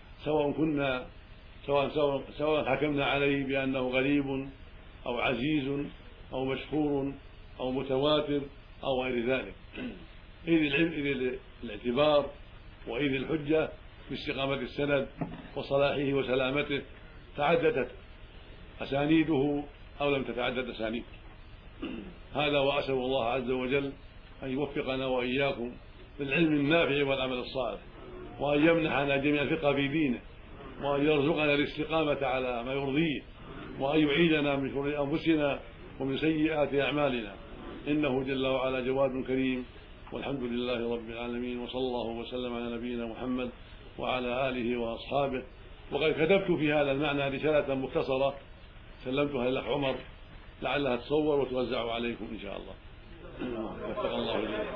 سواء حكمنا عليه بأنه غريب أو عزيز أو مشهور أو متواتر أو غير ذلك. إذ الاعتبار وإذ الحجة باستقامة السند وصلاحه وسلامته تعددت أسانيده أو لم تتعدد أسانيده. هذا وأسأل الله عز وجل أن يوفقنا وإياكم بالعلم النافع والعمل الصالح، وأن يمنحنا جميع الفقه في دينه، وأن يرزقنا الاستقامة على ما يرضيه، وأن يعيدنا من شرور أنفسنا ومن سيئات أعمالنا، إنه جل وعلا جواد كريم. والحمد لله رب العالمين، وصلى الله وسلم على نبينا محمد وعلى آله وأصحابه. وقد كتبت في هذا المعنى رسالة مختصرة سلمتها للأخ عمر لعلها تصور وتوزع عليكم إن شاء الله. وفق الله إليكم.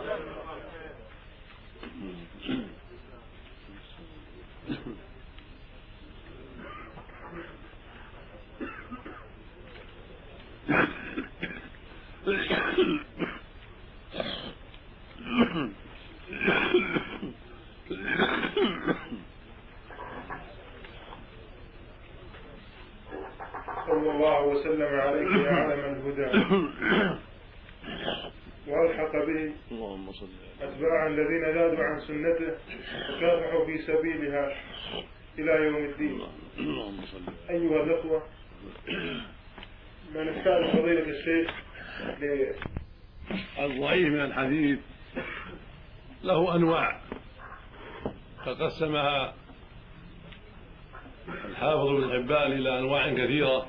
صلى الله وسلم عليك يا علم الهدى، والحق به أتباع الذين زادوا عن سنته وكافحوا في سبيلها إلى يوم الدين. أيها الأخوة، ما نستعرض فضيلة الشيخ الضعيف من الحديث له أنواع قد قسمها الحافظ ابن حبان إلى أنواع كثيرة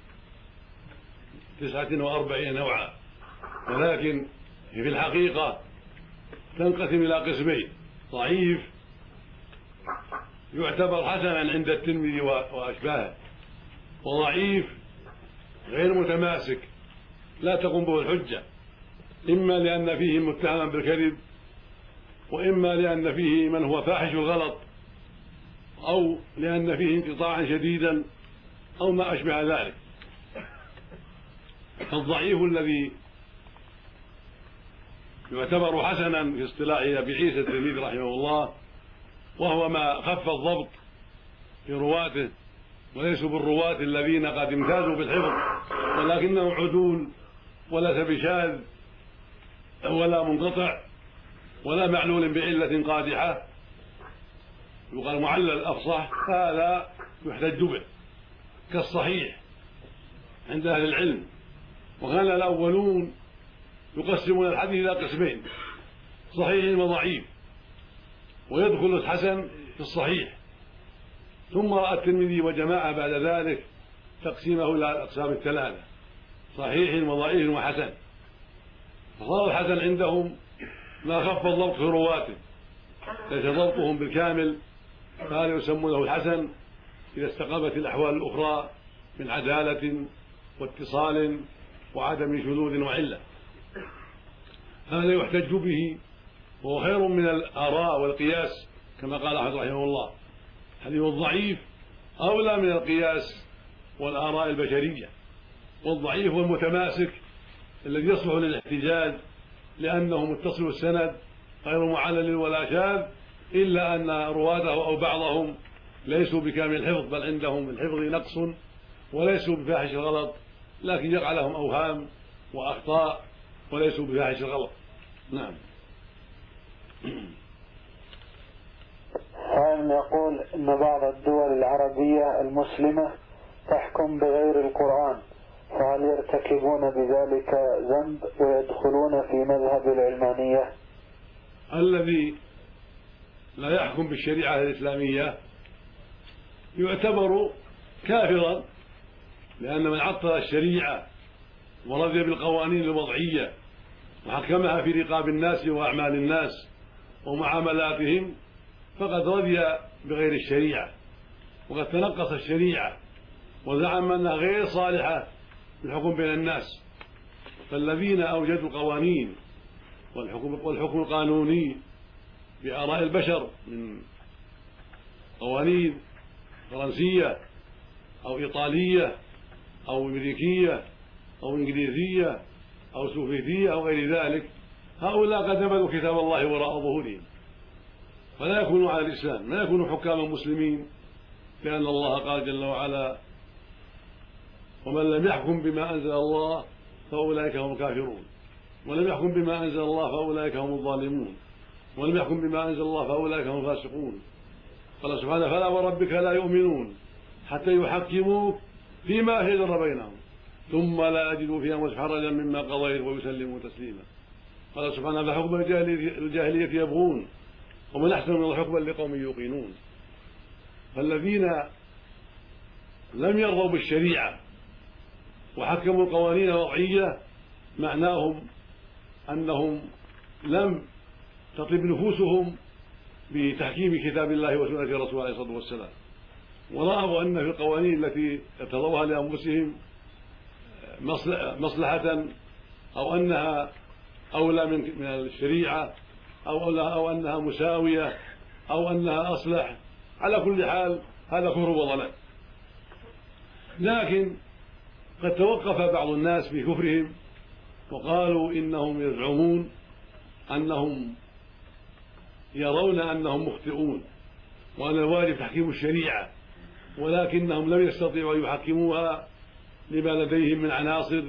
49 نوعا، ولكن في الحقيقة تنقسم إلى قسمين: ضعيف يعتبر حسنا عند الترمذي وأشباهه، وضعيف غير متماسك لا تقوم به الحجة، إما لأن فيه متهما بالكذب، وإما لأن فيه من هو فاحش الغلط، أو لأن فيه انقطاعا شديدا، أو ما أشبه ذلك. فالضعيف الذي يعتبر حسنا في اصطلاح أبي عيسى الترمذي رحمه الله، وهو ما خف الضبط في رواته، وليسوا بالرواة الذين قد امتازوا بالحفظ ولكنهم عدول، وليس بشاذ ولا منقطع ولا معلول بعلة قادحة، يقال معلل الأفصح، فهذا يحتج به كالصحيح عند أهل العلم. وكان الأولون يقسمون الحديث إلى قسمين: صحيح وضعيف، ويدخل الحسن في الصحيح. ثم رأى الترمذي وجماعة بعد ذلك تقسيمه إلى الأقسام الثلاثة: صحيح وضعيف وحسن. فصار الحسن عندهم ما خف الضبط في رواته، ليس ضبطهم بالكامل، فهذا يسمونه الحسن إذا استقامت الأحوال الأخرى من عدالة واتصال وعدم شذوذ وعلة. هذا يحتج به، وهو خير من الآراء والقياس، كما قال أحمد رحمه الله: الحديث الضعيف أولى من القياس والآراء البشرية. والضعيف هو المتماسك الذي يصلح للاحتجاج لأنه متصل السند غير معلل ولا شاذ، إلا أن رواته أو بعضهم ليسوا بكامل الحفظ، بل عندهم الحفظ نقص، وليسوا بفاحش الغلط، لكن يقع لهم أوهام وأخطاء، وليسوا بفاحش الغلط. نعم. سائل يقول إن بعض الدول العربية المسلمة تحكم بغير القرآن، فهل يرتكبون بذلك ذنب ويدخلون في مذهب العلمانية؟ الذي لا يحكم بالشريعة الإسلامية يعتبر كافرا، لأن من عطل الشريعة ورضي بالقوانين الوضعية وحكمها في رقاب الناس وأعمال الناس ومعاملاتهم فقد رضي بغير الشريعة، وقد تنقص الشريعة وزعم أنها غير صالحة للحكم بين الناس. فالذين أوجدوا القوانين والحكم القانوني بآراء البشر من قوانين فرنسية أو إيطالية أو أمريكية أو إنجليزية أو سوفيتية أو غير ذلك، هؤلاء قد نبذوا كتاب الله وراء ظهورهم، فلا يكونوا على الإسلام، لا يكونوا حكاما مسلمين، لأن الله قال جل وعلا: ومن لم يحكم بما أنزل الله فأولئك هم الكافرون، ولم يحكم بما أنزل الله فأولئك هم الظالمون، ولم يحكم بما أنزل الله فأولئك هم الفاسقون. قال سبحانه: فلا وربك لا يؤمنون حتى يحكموك فيما شجر بينهم ثم لا يجدوا في أنفسهم حرجا مما قضيت ويسلموا تسليما. قال سبحانه: فحكم الجاهلية يبغون ومن أحسن من الحكم لقوم يوقنون. فالذين لم يرضوا بالشريعة وحكموا القوانين الوضعية معناهم أنهم لم تطلب نفوسهم بتحكيم كتاب الله وسنة رسوله عليه الصلاة والسلام، ورأوا أن في القوانين التي ارتضوها لأنفسهم مصلحة، أو أنها أولى من الشريعة، أو أنها مساوية، أو أنها أصلح. على كل حال هذا كفر وضلال. لكن قد توقف بعض الناس في كفرهم وقالوا إنهم يزعمون أنهم يرون أنهم مخطئون وأن الواجب تحكيم الشريعة، ولكنهم لم يستطيعوا أن يحكموها لما لديهم من عناصر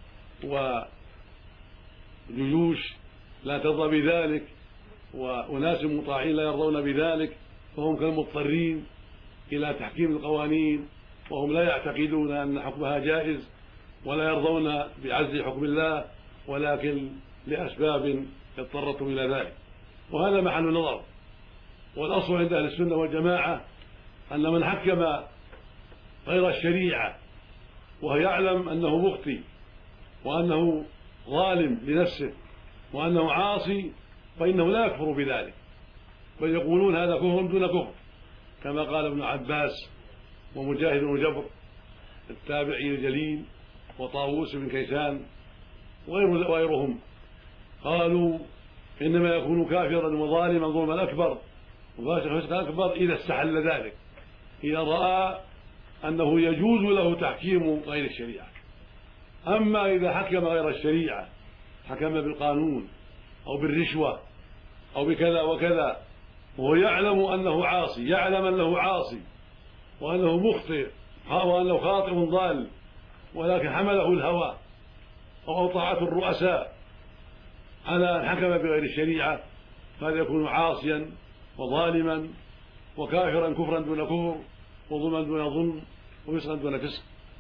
وجيوش لا ترضى بذلك، وأناس مطاعين لا يرضون بذلك، فهم كالمضطرين إلى تحكيم القوانين، وهم لا يعتقدون أن حكمها جائز ولا يرضون بعزل حكم الله، ولكن لأسباب اضطرتهم إلى ذلك. وهذا محل نظر. والأصل عند أهل السنة والجماعة أن من حكم غير الشريعة وهو يعلم أنه مخطئ وأنه ظالم لنفسه وأنه عاصي فإنه لا يكفر بذلك، بل يقولون هذا كفر دون كفر، كما قال ابن عباس ومجاهد بن جبر التابعي الجليل وطاووس بن كيسان وغيرهم قالوا إنما يكون كافرا وظالما ظلما أكبر وفاسقا فسقا أكبر إذا استحل ذلك، إذا رأى أنه يجوز له تحكيم غير الشريعة. أما إذا حكم غير الشريعة، حكم بالقانون أو بالرشوة أو بكذا وكذا وهو يعلم أنه عاصي، يعلم أنه عاصي وأنه مخطئ وأنه خاطئ ضال، ولكن حمله الهوى أو طاعة الرؤساء على أن حكم بغير الشريعة، فهذا يكون عاصيا وظالما وكافرا كفرا دون كفر وظلما دون ظلم وفسقا دون فسق،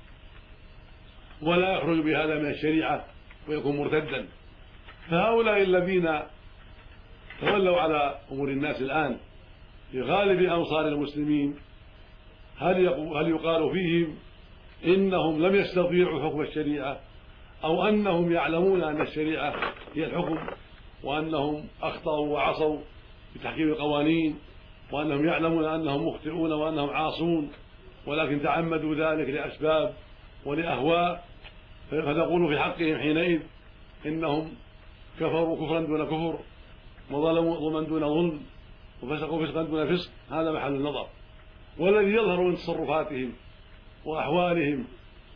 ولا يخرج بهذا من الشريعة ويكون مرتدا. فهؤلاء الذين تولوا على أمور الناس الآن في غالب أمصار المسلمين، هل يقال فيهم إنهم لم يستطيعوا حكم الشريعة، أو أنهم يعلمون أن الشريعة هي الحكم وأنهم أخطأوا وعصوا في تحكيم القوانين، وأنهم يعلمون أنهم مخطئون وأنهم عاصون ولكن تعمدوا ذلك لأسباب ولأهواء، فنقول في حقهم حينئذ إنهم كفروا كفرا دون كفر وظلموا ظلما دون ظلم وفسقوا فسقا دون فسق؟ هذا محل النظر. والذي يظهر من تصرفاتهم وأحوالهم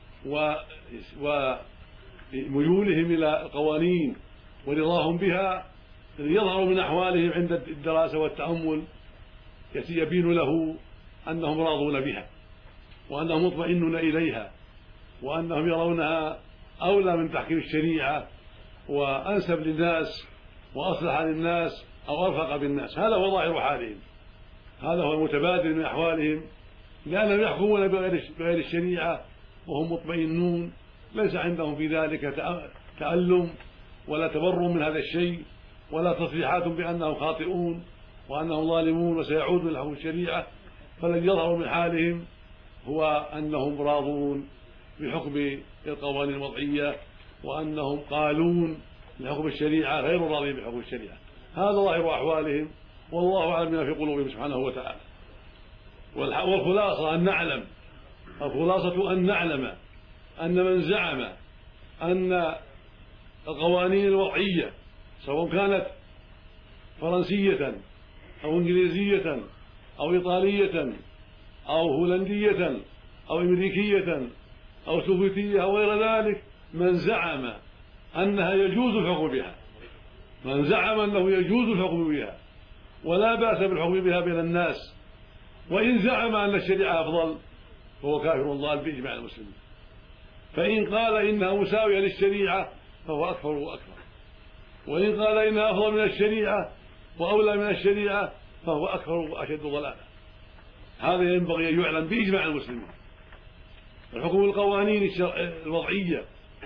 وميولهم إلى القوانين ورضاهم بها، الذي يظهر من أحوالهم عند الدراسة والتأمل يبين له أنهم راضون بها وأنهم مطمئنون إليها وأنهم يرونها أولى من تحكيم الشريعة وأنسب للناس وأصلح للناس أو أرفق بالناس. هذا هو ظاهر حالهم، هذا هو المتبادل من أحوالهم، لأنهم يحكمون بغير الشريعة وهم مطمئنون، ليس عندهم في ذلك تألم ولا تبرم من هذا الشيء ولا تصريحات بأنهم خاطئون وأنهم ظالمون وسيعودون لحكم الشريعة. فالذي يظهر من حالهم هو أنهم راضون بحكم القوانين الوضعية وأنهم قالون لحكم الشريعة غير راضين بحكم الشريعة. هذا ظاهر أحوالهم، والله أعلم بما في قلوبهم سبحانه وتعالى. والخلاصة أن نعلم أن من زعم أن القوانين الوضعية سواء كانت فرنسية أو إنجليزية أو إيطالية أو هولندية أو أمريكية أو سوفيتية أو غير ذلك، من زعم أنها يجوز الحكم بها، من زعم أنه يجوز الحكم بها ولا بأس بالحكم بها بين الناس، وإن زعم أن الشريعة أفضل فهو كافر ضال بإجماع المسلمين. فإن قال إنها مساوية للشريعة فهو أكفر وأكفر، وإن قال إنها أفضل من الشريعة وأولى من الشريعة فهو أكفر وأشد ضلالا. هذا ينبغي أن يعلم بإجماع المسلمين. الحكم القوانين الوضعية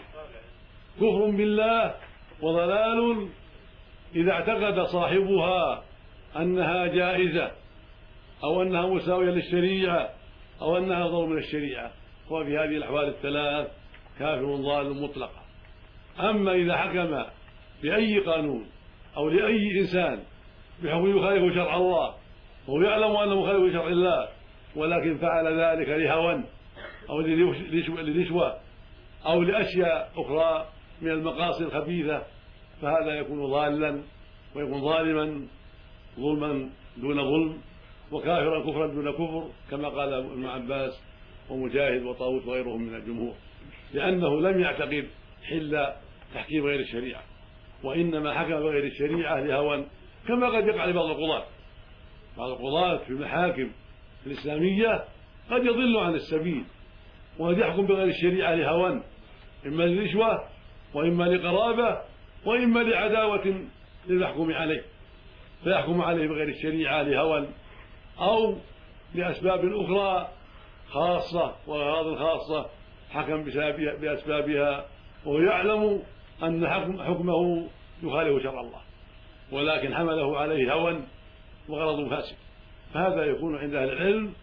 كفر بالله وضلال إذا اعتقد صاحبها أنها جائزة أو أنها مساوية للشريعة أو أنها أفضل من الشريعة، وفي هذه الأحوال الثلاث كافر ضال مطلقا. أما إذا حكم بأي قانون أو لأي إنسان بحكم يخالف شرع الله وهو يعلم أنه مخالف شرع الله ولكن فعل ذلك لهوى أو لرشوة أو لأشياء أخرى من المقاصد الخبيثة، فهذا يكون ضالا ويكون ظالما ظلما دون ظلم وكافرا كفرا دون كفر، كما قال ابن عباس ومجاهد وطاووس وغيرهم من الجمهور، لأنه لم يعتقد حل تحكيم غير الشريعة وإنما حكم بغير الشريعة لهوى، كما قد يقع لبعض القضاة. بعض القضاة في المحاكم الإسلامية قد يضل عن السبيل وقد يحكم بغير الشريعة لهوى، إما لرشوة وإما لقرابة وإما لعداوة للمحكوم عليه، فيحكم عليه بغير الشريعة لهوى أو لأسباب أخرى خاصة وأغراض خاصة حكم بأسبابها وهو يعلم أن حكمه يخالف شرع الله ولكن حمله عليه هوى وغرض فاسد، فهذا يكون عند أهل العلم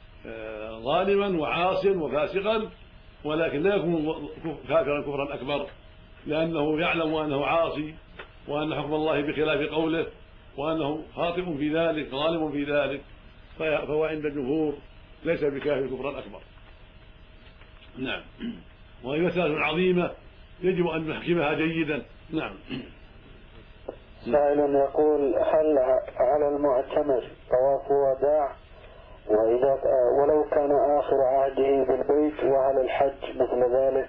ظالما وعاصيا وفاسقا، ولكن لا يكون كافرا كفرا أكبر، لأنه يعلم أنه عاصي وأن حكم الله بخلاف قوله وأنه خاطئ في ذلك ظالم في ذلك، فهو عند الجمهور ليس بكافر كفرا أكبر. نعم. وهي مسألة عظيمة يجب أن نحكمها جيدا. نعم. سائل يقول: هل على المعتمر طواف وداع؟ ولو كان آخر عهده بالبيت، وهل الحج مثل ذلك؟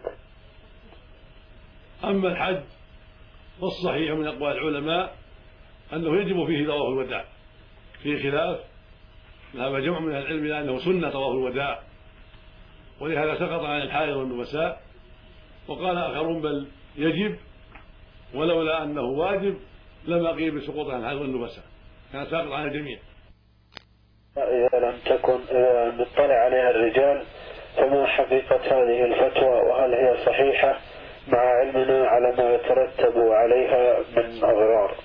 أما الحج فالصحيح من أقوال العلماء أنه يجب فيه طواف الوداع، فيه خلاف، ذهب جمع من العلم إلى أنه سنة طواف الوداع، ولهذا سقط عن الحائض والنفساء، وقال آخرون بل يجب، ولولا أنه واجب لما قيل بسقوط عن الحائض والنفساء، كان ساقط عن الجميع. إذا لم تكن مطلع عليها الرجال، فما حقيقة هذه الفتوى، وهل هي صحيحة مع علمنا على ما يترتب عليها من أضرار؟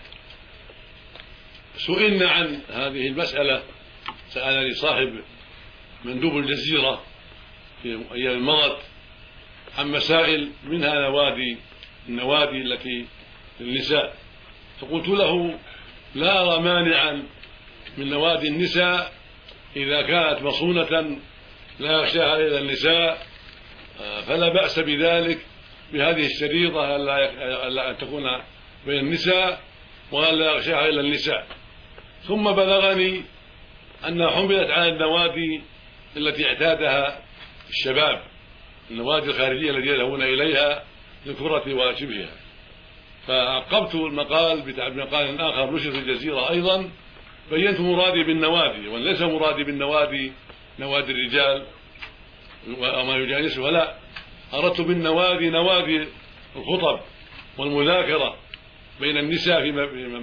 سئلنا عن هذه المسألة، سألني صاحب مندوب الجزيرة في أيام المرض عن مسائل، منها النوادي التي للنساء، فقلت له لا أرى مانعا من نوادي النساء إذا كانت مصونة لا يغشاها إلا النساء، فلا بأس بذلك بهذه الشريطة أن تكون بين النساء وأن لا يغشاها إلا النساء. ثم بلغني أنها حملت على النوادي التي اعتادها الشباب، النوادي الخارجية التي يذهبون إليها للكرة وشبهها، فعقبت المقال بمقال آخر نشر في الجزيرة أيضا، بينت مرادي بالنوادي، وليس مرادي بالنوادي نوادي الرجال وما يجانسها، لا، أردت بالنوادي نوادي الخطب والمذاكرة بين النساء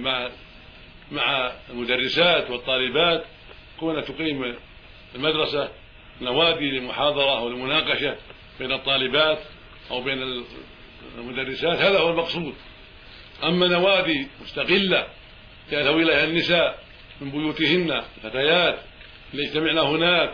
مع المدرسات والطالبات، كون تقيم المدرسة نوادي للمحاضرة وللمناقشة بين الطالبات أو بين المدرسات، هذا هو المقصود. أما نوادي مستقلة يذهب إليها النساء من بيوتهن فتيات ليجتمعن هناك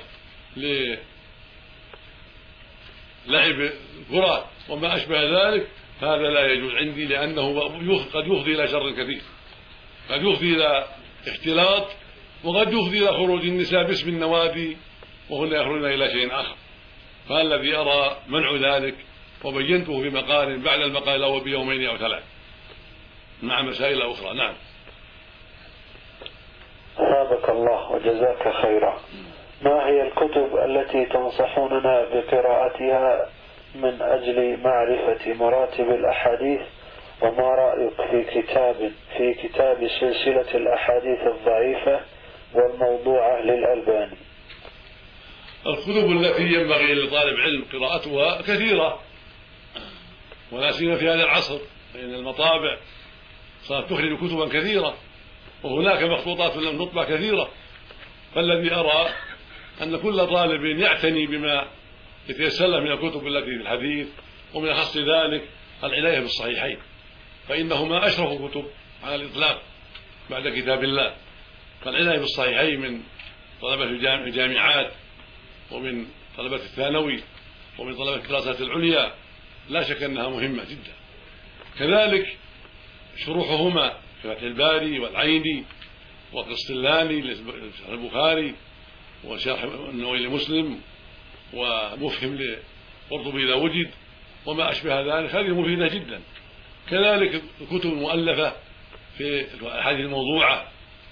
للعب الكرة وما أشبه ذلك، هذا لا يجوز عندي، لأنه قد يفضي إلى شر كثير، قد يفضي إلى اختلاط، وقد يفضي إلى خروج النساء باسم النوادي وهن يخرجن إلى شيء آخر، فالذي أرى منع ذلك، وبينته في مقال بعد المقال الأول بيومين أو 3 مع مسائل أخرى. نعم. أثابك الله وجزاك خيرا. ما هي الكتب التي تنصحوننا بقراءتها من أجل معرفة مراتب الأحاديث؟ وما رأيك في كتاب سلسلة الأحاديث الضعيفة والموضوعة للألباني؟ الكتب التي ينبغي لطالب علم قراءتها كثيرة، ولا سيما في هذا العصر، فإن المطابع صارت تخرج كتبا كثيرة، وهناك مخطوطات لم تطبع كثيرة، فالذي أرى أن كل طالب يعتني بما يتيسر له من الكتب التي في الحديث، ومن أخص ذلك العناية بالصحيحين، فإنهما أشرف كتب على الإطلاق بعد كتاب الله، فالعناية بالصحيحين من طلبة الجامعات ومن طلبة الثانوي ومن طلبة الدراسات العليا لا شك أنها مهمة جدا. كذلك شروحهما في فتح الباري والعيني والقسطلاني لشرح البخاري وشرح النووي لمسلم ومفهم لقرطبي إذا وجد وما أشبه ذلك، هذه مفيدة جدا. كذلك الكتب المؤلفة في الأحاديث الموضوعة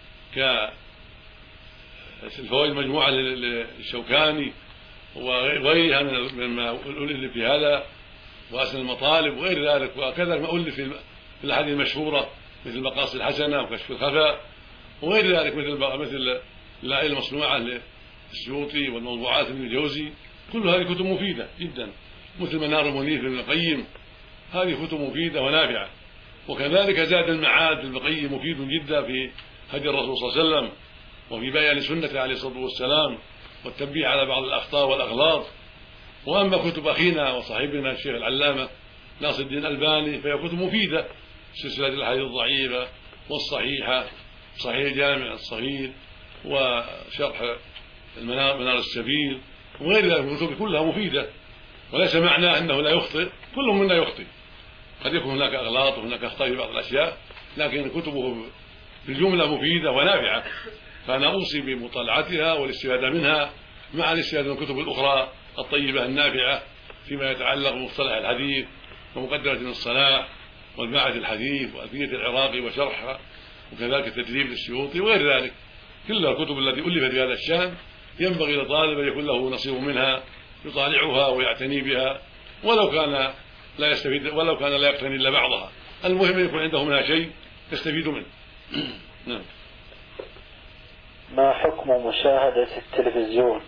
كالفوائد المجموعة للشوكاني وغيرها مما ألف في هذا، وأسن المطالب وغير ذلك، وكذا ما ألف في الأحاديث المشهورة مثل المقاصد الحسنة وكشف الخفاء وغير ذلك، مثل اللائحة المصنوعة للسيوطي والموضوعات ابن الجوزي، كل هذه كتب مفيدة جدا، مثل منار المنير لابن القيم، هذه كتب مفيدة ونافعة. وكذلك زاد المعاد لابن القيم مفيد جدا في هدي الرسول صلى الله عليه وسلم وفي بيان سنته عليه الصلاة والسلام والتنبيه على بعض الأخطاء والأغلاط. وأما كتب أخينا وصاحبنا الشيخ العلامة ناصر الدين الألباني فهي كتب مفيدة، سلسلة الأحاديث الضعيفة والصحيحة، صحيح الجامع الصغير، وشرح منار السبيل وغير ذلك، الكتب كلها مفيدة، وليس معناه أنه لا يخطئ، كل منا يخطئ، قد يكون هناك أغلاط وهناك أخطاء في بعض الأشياء، لكن كتبه بالجملة مفيدة ونافعة، فأنا أوصي بمطالعتها والاستفادة منها مع الاستفادة من الكتب الأخرى الطيبة النافعة فيما يتعلق بمصطلح الحديث ومقدمة من الصلاح والباعث الحديث وألفية العراقي وشرحها، وكذلك التدريب للسيوطي وغير ذلك. كلها الكتب التي ألفت في هذا الشأن ينبغي للطالب أن يكون له نصيب منها يطالعها ويعتني بها، ولو كان لا يقتني إلا بعضها، المهم أن يكون عنده منها شيء يستفيد منه. نعم. ما حكم مشاهدة التلفزيون؟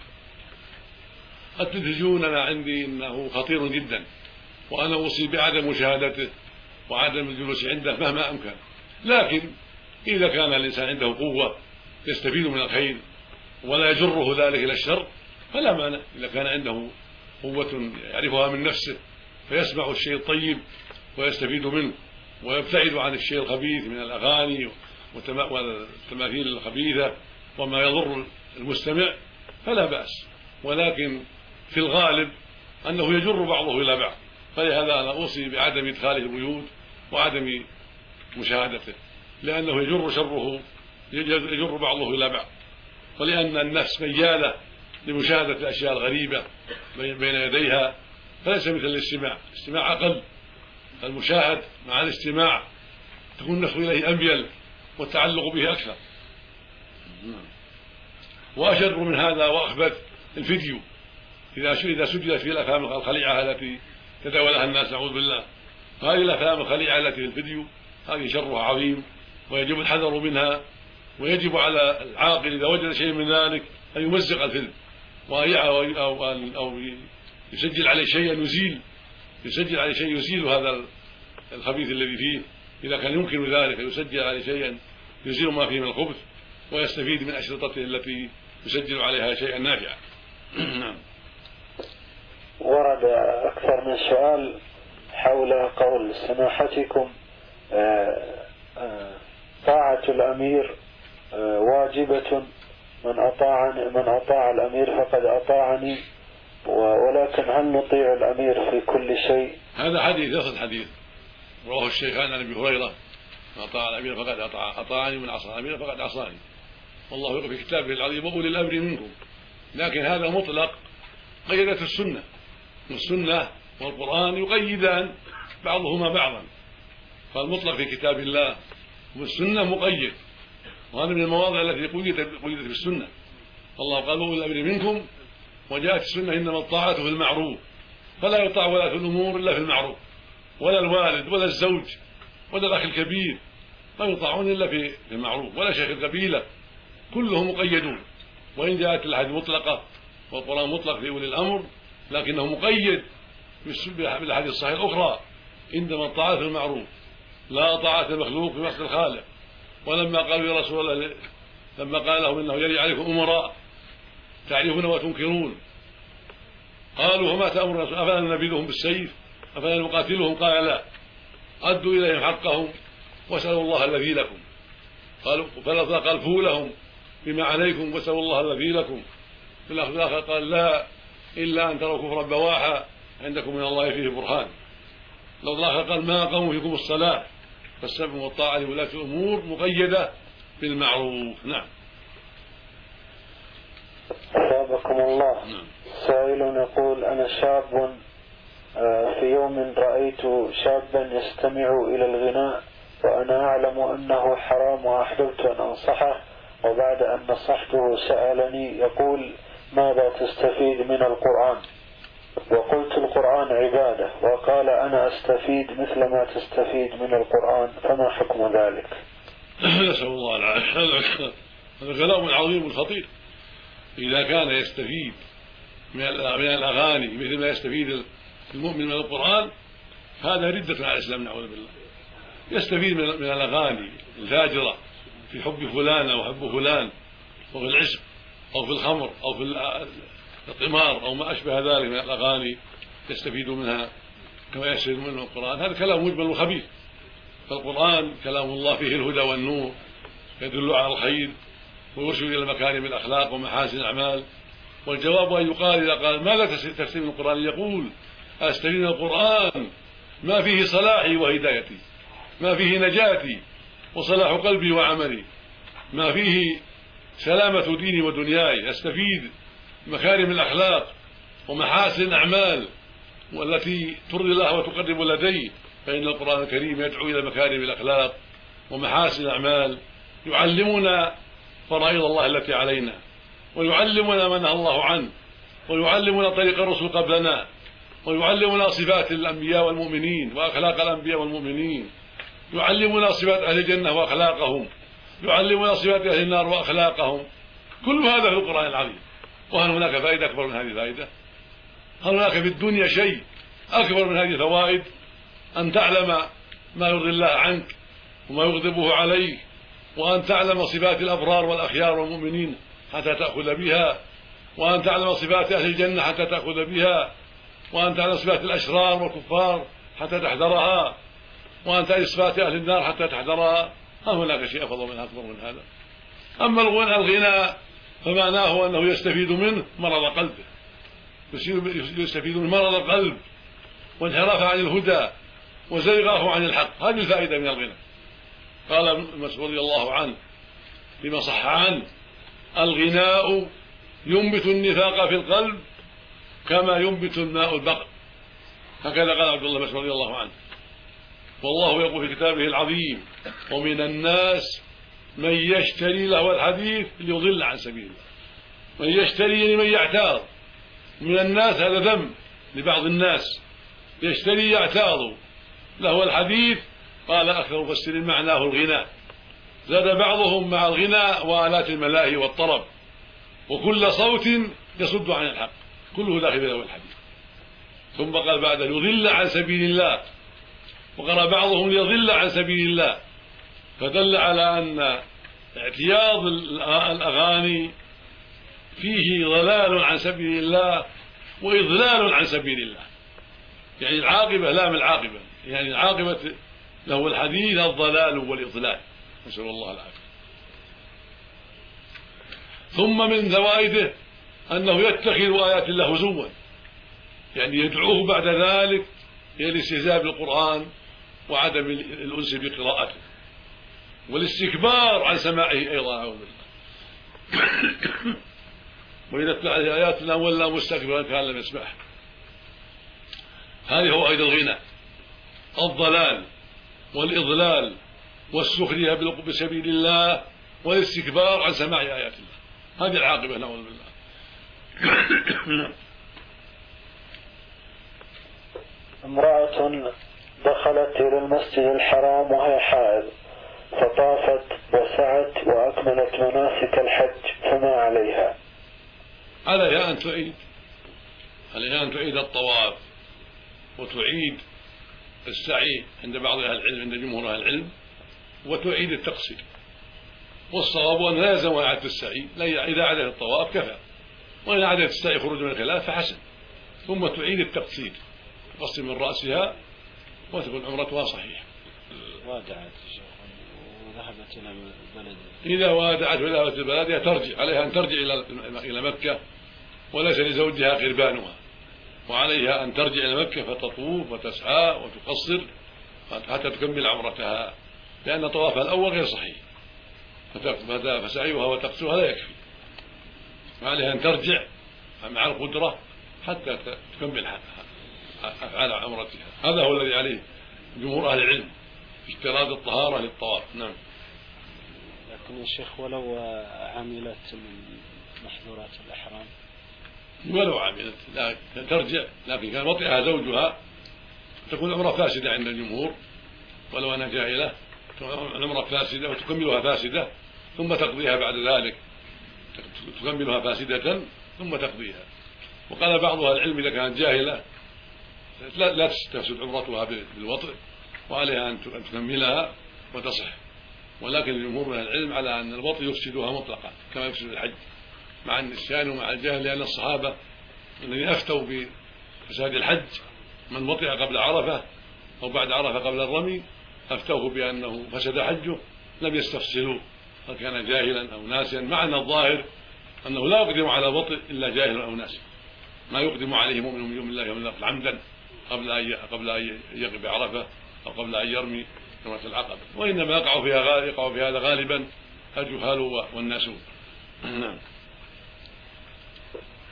التلفزيون أنا عندي أنه خطير جدا، وأنا أوصي بعدم مشاهدته وعدم الجلوس عنده مهما أمكن، لكن إذا كان الإنسان عنده قوة يستفيد من الخير ولا يجره ذلك إلى الشر فلا مانع. إذا كان عنده قوة يعرفها من نفسه فيسمع الشيء الطيب ويستفيد منه ويبتعد عن الشيء الخبيث من الأغاني والتماثيل الخبيثة وما يضر المستمع فلا بأس، ولكن في الغالب أنه يجر بعضه إلى بعض، فلهذا أنا أوصي بعدم إدخاله البيوت وعدم مشاهدته، لأنه يجر بعضه إلى بعض، ولأن النفس ميالة لمشاهدة الأشياء الغريبة بين يديها، فليس مثل الاستماع أقل، المشاهد مع الاستماع تكون النفس إليه أميل والتعلق به أكثر. وأشر من هذا وأخبث الفيديو إذا سجلت في الأفلام الخليعة التي تداولها الناس نعوذ بالله، هذه الأفلام الخليعة التي في الفيديو هذه شرها عظيم ويجب الحذر منها، ويجب على العاقل إذا وجد شيء من ذلك أن يمزق الفيلم أو يسجل عليه شيء يزيل هذا الخبيث الذي فيه، إذا كان يمكن ذلك يسجل عليه شيئا يزيل ما فيه من الخبث ويستفيد من أشرطته التي يسجل عليها شيئا نافعا. ورد أكثر من سؤال حول قول سماحتكم طاعة الأمير واجبة، من أطاع الأمير فقد أطاعني، ولكن هل نطيع الأمير في كل شيء؟ هذا حديث يصل حديث رواه الشيخان عن أبي هريرة: من أطاع الأمير فقد أطاعني، ومن عصى الأمير فقد عصاني، والله يقول في كتابه العظيم: وأولي الأمر منكم. لكن هذا مطلق قيدت السنة، والسنة والقرآن يقيدان بعضهما بعضا، فالمطلق في كتاب الله والسنة مقيد، وهذا من المواضع التي قيدت بالسنة. الله قال: وأولي الأمر منكم، وجاءت السنة: إنما الطاعة في المعروف، فلا يطاع ولا في الأمور إلا في المعروف، ولا الوالد ولا الزوج ولا الأخ الكبير لا يطاعون إلا في المعروف، ولا شيخ القبيلة، كلهم مقيدون. وإن جاءت الأحاديث مطلقة والقرآن مطلق في أولي الأمر، لكنه مقيد بالأحاديث الصحيحة الأخرى: إنما الطاعة في المعروف، لا طاعة المخلوق في معصية الخالق. ولما قالوا يا رسول الله، لما قال لهم إنه يلي عليكم أمراء تعرفون وتنكرون، قالوا: وما تأمرنا؟ أفلا ننبذهم بالسيف؟ أفلا نقاتلهم؟ قال: لا، أدوا إليهم حقهم واسألوا الله الذي لكم. قال: فوا لهم بما عليكم واسألوا الله الذي لكم. في الآخر قال: لا، إلا أن تروا كفرا بواحا عندكم من الله فيه برهان. لو الآخر قال: ما قاموا فيكم الصلاة. فالسمع والطاعة لولاة الأمور مقيدة بالمعروف. نعم. أثابكم الله. سائل يقول: أنا شاب، في يوم رأيت شابا يستمع إلى الغناء وأنا أعلم أنه حرام، وأحببت أن أنصحه، وبعد أن نصحته سألني يقول: ماذا تستفيد من القرآن؟ وقلت: القرآن عبادة، وقال: أنا أستفيد مثل ما تستفيد من القرآن، فما حكم ذلك؟ نسأل الله العافية. هذا كلام عظيم خطير. إذا كان يستفيد من الأغاني مثل ما يستفيد المؤمن من القرآن، هذا ردة على الإسلام نعوذ بالله. يستفيد من الأغاني الفاجرة في حب فلان أو حب فلان، وفي العشق أو في الخمر أو في القمار أو ما أشبه ذلك من الأغاني، يستفيد منها كما يستفيد منه القرآن. هذا كلام مجمل وخبيث. فالقرآن كلام الله فيه الهدى والنور، يدل على الخير ويرشد إلى مكارم الأخلاق ومحاسن الأعمال. والجواب أن يقال إذا قال: ماذا تستفيد من القرآن؟ يقول: أستفيد من القرآن ما فيه صلاحي وهدايتي، ما فيه نجاتي وصلاح قلبي وعملي، ما فيه سلامة ديني ودنياي. أستفيد مكارم الأخلاق ومحاسن الأعمال والتي ترضي الله وتقرب لديه، فإن القرآن الكريم يدعو إلى مكارم الأخلاق ومحاسن الأعمال، يعلمنا فرائض الله التي علينا، ويعلمنا ما نهى الله عنه، ويعلمنا طريق الرسل قبلنا، ويعلمنا صفات الأنبياء والمؤمنين وأخلاق الأنبياء والمؤمنين، يعلمنا صفات أهل الجنة وأخلاقهم، يعلمنا صفات أهل النار وأخلاقهم. كل هذا في القرآن العظيم. وهل هناك فائدة أكبر من هذه الفائدة؟ هل هناك في الدنيا شيء أكبر من هذه الفوائد؟ أن تعلم ما يرضي الله عنك وما يغضبه عليك، وأن تعلم صفات الأبرار والأخيار والمؤمنين حتى تأخذ بها، وأن تعلم صفات أهل الجنة حتى تأخذ بها، وأن تعلم صفات الأشرار والكفار حتى تحذرها، وأن تعلم صفات أهل النار حتى تحذرها. هل هناك شيء أفضل من أكبر من هذا؟ أما الغنى فمعناه أنه يستفيد منه مرض قلبه، يستفيد من مرض القلب وانحراف عن الهدى وزيغه عن الحق. هذه الفائدة من الغنى. قال مسعود رضي الله عنه فيما صح عنه: الغناء ينبت النفاق في القلب كما ينبت الماء البقر. هكذا قال عبد الله بن مسعود رضي الله عنه. والله يقول في كتابه العظيم: ومن الناس من يشتري لهو الحديث ليضل عن سبيل الله. من يشتري من يعتاض. من الناس هذا ذم لبعض الناس، يشتري يعتاض لهو الحديث. قال أكثر المفسرين معناه الغناء. زاد بعضهم مع الغناء وآلات الملاهي والطرب وكل صوت يصد عن الحق، كله داخل له الحديث. ثم قال بعد: يضل عن سبيل الله. وقال بعضهم يضل عن سبيل الله، فدل على أن اعتياض الأغاني فيه ضلال عن سبيل الله وإضلال عن سبيل الله. يعني العاقبة لا من العاقبة، يعني العاقبة له الحديث الضلال والإضلال، نسأل الله العافية. ثم من فوائده أنه يتخذ آيات الله هزوا، يعني يدعوه بعد ذلك إلى الاستهزاء بالقرآن وعدم الأنس بقراءته والاستكبار عن سماعه أيضا، أعوذ بالله. وإذا اتبع آياتنا ولا مستكبرا كان لم يسمعها. هذه هو أيضا الغنى: الضلال والإضلال والسخرية بسبيل الله والاستكبار عن سماع آيات الله. هذه العاقبة، نعوذ بالله. امرأة دخلت إلى المسجد الحرام وهي حائض، فطافت وسعت وأكملت مناسك الحج، فما عليها؟ عليها أن تعيد الطواف وتعيد السعي عند بعض أهل العلم، عند جمهور أهل العلم، وتعيد التقصير. والصواب أن لا يلزم إعادة السعي، إذا عادت الطواف كفى، وإن عادت السعي خروج من الخلاف فحسن. ثم تعيد التقصير، تقصر من رأسها وتكون عمرتها صحيحة. وادعت وذهبت إلى بلدها، إذا وادعت وذهبت إلى بلدها ترجع، عليها أن ترجع إلى مكة، وليس لزوجها قربانها، وعليها أن ترجع إلى مكة فتطوف وتسعى وتقصر حتى تكمل عمرتها، لأن طوافها الأول غير صحيح، فسعيها وتقصرها لا يكفي، وعليها أن ترجع مع القدرة حتى تكمل أفعال عمرتها. هذا هو الذي عليه جمهور أهل العلم في اشتراط الطهارة للطواف. نعم. لكن يا شيخ ولو عملت من محظورات الإحرام، ولو عملت لا ترجع، لكن كان وطئها زوجها تكون العمرة فاسدة عند الجمهور، ولو أنها جاهلة العمرة فاسدة وتكملها فاسدة ثم تقضيها بعد ذلك، تكملها فاسدة ثم تقضيها. وقال بعض أهل العلم إذا كانت جاهلة لا تفسد عمرتها بالوطء، وعليها أن تكملها وتصح. ولكن الجمهور من العلم على أن الوطء يفسدها مطلقا كما يفسد الحج مع النسيان ومع الجهل، لأن الصحابة الذين أفتوا بفساد الحج من وطئ قبل عرفة أو بعد عرفة قبل الرمي أفتوه بأنه فسد حجه، لم يستفسروا هل كان جاهلا أو ناسيا، مع أن الظاهر أنه لا يقدم على الوطئ إلا جاهل أو ناسي، ما يقدم عليه مؤمن من يوم الله يوم الآخر عمدا قبل أن يقف عرفة أو قبل أن يرمي جمرة العقبة، وإنما يقع في هذا غالبا الجهال والناسون.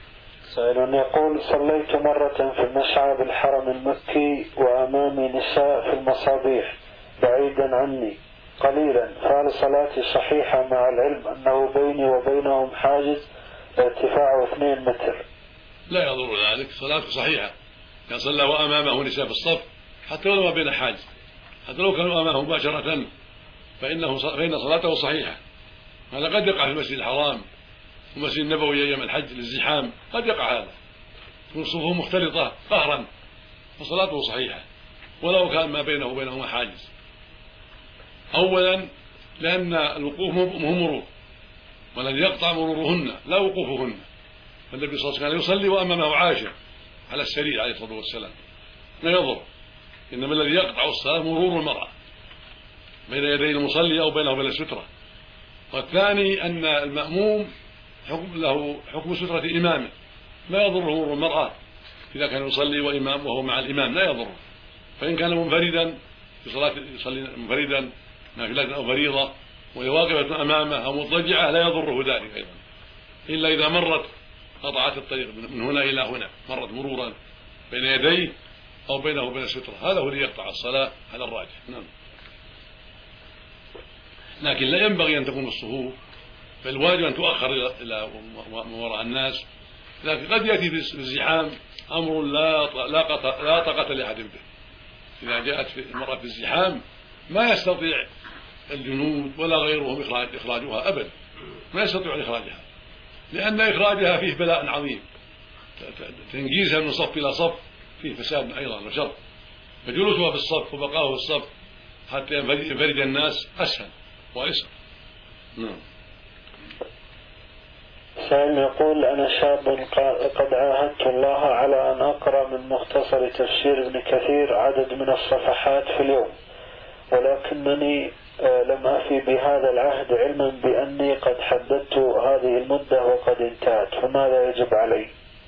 سائل يقول: صليت مرة في المشعى بالحرم المكي وأمامي نساء في المصابيح بعيدا عني قليلا، فهل صلاتي صحيحة مع العلم أنه بيني وبينهم حاجز ارتفاعه 2 متر؟ لا يضر ذلك، صلاته صحيحة. كان صلى وأمامه نساء في الصف حتى لو ما بين حاجز، حتى لو كانوا أمامه مباشرة فإن صلاته صحيحة. هذا قد يقع في المسجد الحرام ومسجد النبوي أيام الحج للزحام، قد يقع هذا، تكون صفوف مختلطة قهرا، فصلاته صحيحة ولو كان ما بينه وبينهما حاجز. أولا لأن الوقوف مو مرور، والذي يقطع مرورهن لا وقوفهن، فالنبي صلى الله عليه وسلم يصلي وأمامه عائشة على السرير عليه الصلاة والسلام، لا يضر. إنما الذي يقطع الصلاة مرور المرأة بين يدي المصلي أو بينه وبين السترة. والثاني أن المأموم له حكم سترة إمامه، لا يضر مرور المرأة إذا كان يصلي وهو مع الإمام، لا يضر. فإن كان منفردا في صلاة يصلي منفردا نافلة أو فريضة وهي واقفة أمامه أو مضطجعة لا يضره ذلك أيضا، إلا إذا مرت قطعت الطريق من هنا إلى هنا، مرت مرورا بين يديه أو بينه وبين السترة، هذا هو الذي يقطع الصلاة على الراجح. نعم. لكن لا ينبغي أن تكون الصفوف، فالواجب أن تؤخر إلى وراء الناس، لكن قد يأتي في الزحام أمر لا طاقة لأحد به. إذا جاءت المرأة في الزحام ما يستطيع الجنود ولا غيرهم إخراجها أبدا، ما يستطيع إخراجها، لأن إخراجها فيه بلاء عظيم، تنجيزها من صف إلى صف فيه فساد أيضا وشر، فجلوسها في الصف وبقاؤه في الصف حتى ينفرد الناس أسهل وأيسر. نعم. سائل يقول: أنا شاب قد عاهدت الله على أن أقرأ من مختصر تفسير ابن كثير عدد من الصفحات في اليوم، ولكنني لم أفي بهذا العهد علما بأني قد حددت هذه المدة وقد انتهت، فماذا يجب علي؟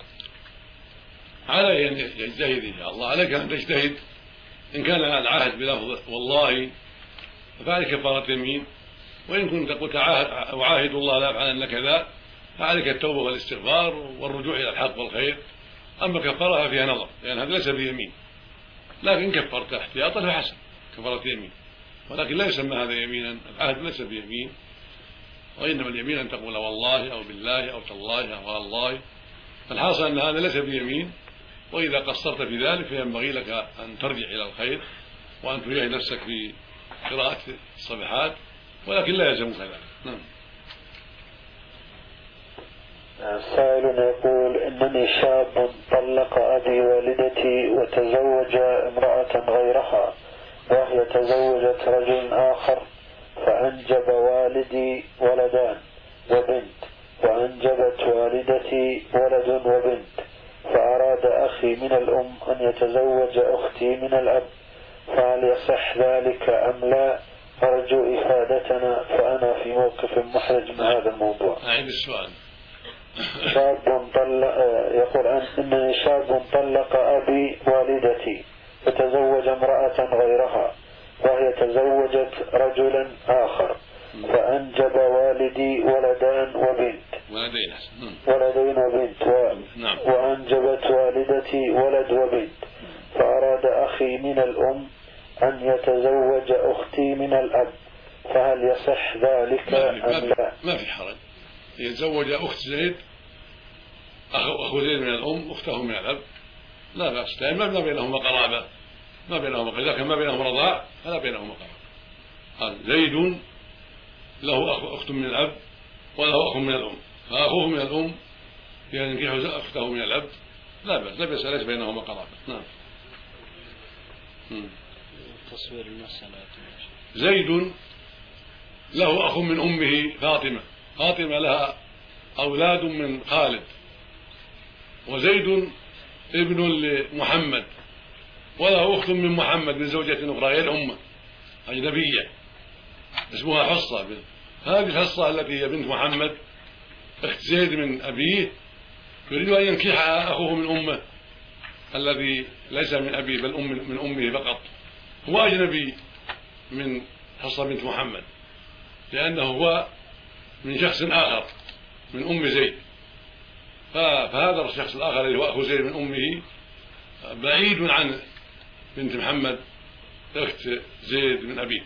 علي أن يجتهد إن شاء الله، عليك أن تجتهد. إن كان العهد بلفظ والله فعليك كفارة يمين، وإن كنت قلت أعاهد الله لا أفعلن كذا فعليك التوبة والاستغفار والرجوع إلى الحق والخير. أما كفارها فيها نظر، لأن هذا ليس بيمين، لكن كفرت احتياطا فحسن كفارة يمين، ولكن لا يسمى هذا يمينا، العهد ليس بيمين، وإنما اليمين أن تقول والله أو بالله أو تالله أو الله. فالحاصل أن هذا ليس بيمين، وإذا قصرت في ذلك فينبغي لك أن ترجع إلى الخير وأن تجاهد نفسك في قراءة الصفحات، ولكن لا يلزمك ذلك. نعم. سائل يقول: إنني شاب طلق أبي والدتي وتزوج امرأة غيرها، وهي تزوجت رجل آخر، فأنجب والدي ولدان وبنت، وأنجبت والدتي ولد وبنت، فأراد أخي من الأم أن يتزوج أختي من الأب، فهل يصح ذلك أم لا؟ أرجو إفادتنا، فأنا في موقف محرج من هذا الموضوع. أعيد السؤال. يقول: إنني شاب طلق أبي والدتي وتزوج امرأة غيرها، وهي تزوجت رجلا آخر، فأنجب والدي ولدان وبنت، ولدين وبنت، وأنجبت والدتي ولد وبنت، فأراد أخي من الأم أن يتزوج أختي من الأب، فهل يصح ذلك أم لا؟ ما في حرج، يتزوج أخت زيد، أخو زيد من الأم، أخته من الأب، لا بأس، لأن ما بينهما قرابة، ما بينهما قرابة، إذا كان ما بينهما رضاع فلا بينهما قرابة. قال زيد له أخت من الأب وله أخ من الأم، فأخوه من الأم ينكح أخته من الأب، لا بأس، ليس بينهما قرابة. نعم. تصوير المسألة. زيد له أخ من أمه فاطمة لها أولاد من خالد، وزيد ابن لمحمد وله أخت من محمد من زوجة أخرى غير أمه أجنبية اسمها حصة. هذه الحصة التي هي بنت محمد أخت زيد من أبيه يريد أن ينكحها أخوه من أمه الذي ليس من أبيه بل من أمه فقط، هو أجنبي من حصة بنت محمد لأنه هو من شخص آخر من أم زيد، فهذا الشخص الآخر الذي هو أخو زيد من أمه بعيد عن بنت محمد أخت زيد من أبيه.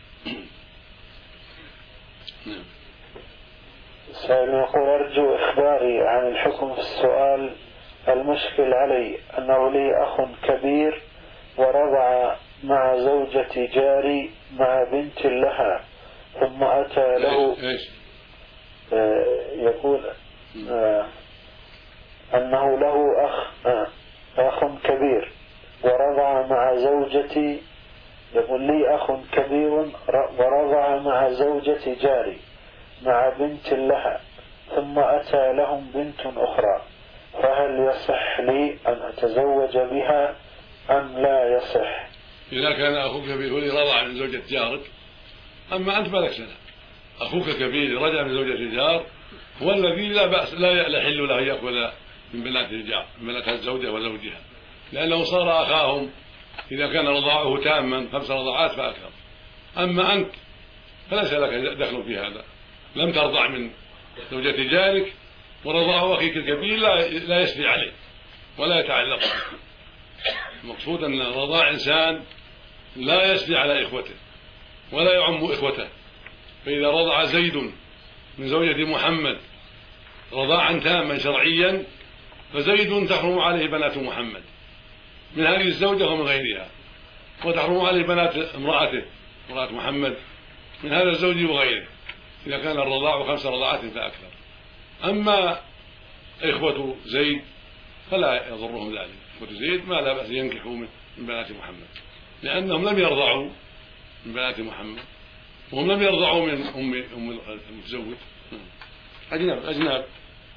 سائل يقول: أرجو إخباري عن الحكم في السؤال. المشكل علي أنه لي أخ كبير ورضع مع زوجة جاري مع بنت لها، ثم أتى له يقول أنه له أخ كبير ورضع مع زوجتي. يقول: لي أخ كبير ورضع مع زوجة جاري مع بنت لها، ثم أتى لهم بنت أخرى، فهل يصح لي أن أتزوج بها أم لا يصح؟ إذا كان أخوك كبير رضع من زوجة جارك، أما أنت فلك سنة. أخوك كبير رجع من زوجة الجار هو الذي لا بأس لا يحل له يأكل من بنات الجار، من بنات الزوجة وزوجها، لأنه صار أخاهم إذا كان رضاعه تاما 5 رضعات فأكثر. أما أنت فليس لك دخل في هذا، لم ترضع من زوجة جارك، ورضاع أخيك الكبير لا يسري عليه ولا يتعلق به. المقصود أن رضاع إنسان لا يسري على إخوته ولا يعم إخوته. فإذا رضع زيد من زوجة محمد رضاعا تاما شرعيا، فزيد تحرم عليه بنات محمد من هذه الزوجة ومن غيرها، وتحرم عليه بنات امرأة محمد من هذا الزوج وغيره، إذا كان الرضاع 5 رضعات فأكثر. أما إخوة زيد فلا يضرهم ذلك، إخوة زيد ما لا بأس ينكحوا من بنات محمد، لأنهم لم يرضعوا من بنات محمد، وهم لم يرضعوا من أم المتزوج، أجناب.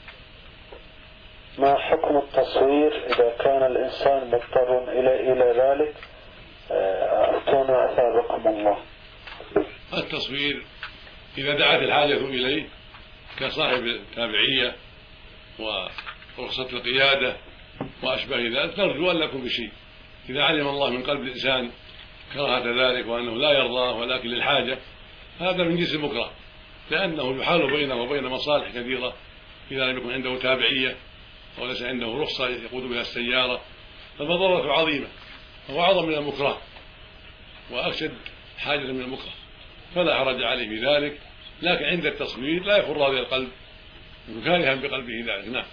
ما حكم التصوير إذا كان الإنسان مضطر إلى ذلك؟ أفتونا أثابكم الله. التصوير إذا دعت الحاجة إليه كصاحب التابعية ورخصة القيادة وأشبه ذلك نرجو أن لا يكون بشيء. إذا علم الله من قلب الإنسان كراهة ذلك وأنه لا يرضاه ولكن للحاجة، هذا من جنس المكره، لأنه يحال بينه وبين مصالح كثيرة إذا لم يكن عنده تابعية وليس عنده رخصة يقود بها السيارة، فالمضرة عظيمة، هو أعظم من المكره وأشد حاجة من المكره، فلا حرج عليه في ذلك. لكن عند التصوير لا يكون راضي القلب كارها بقلبه ذلك. نعم.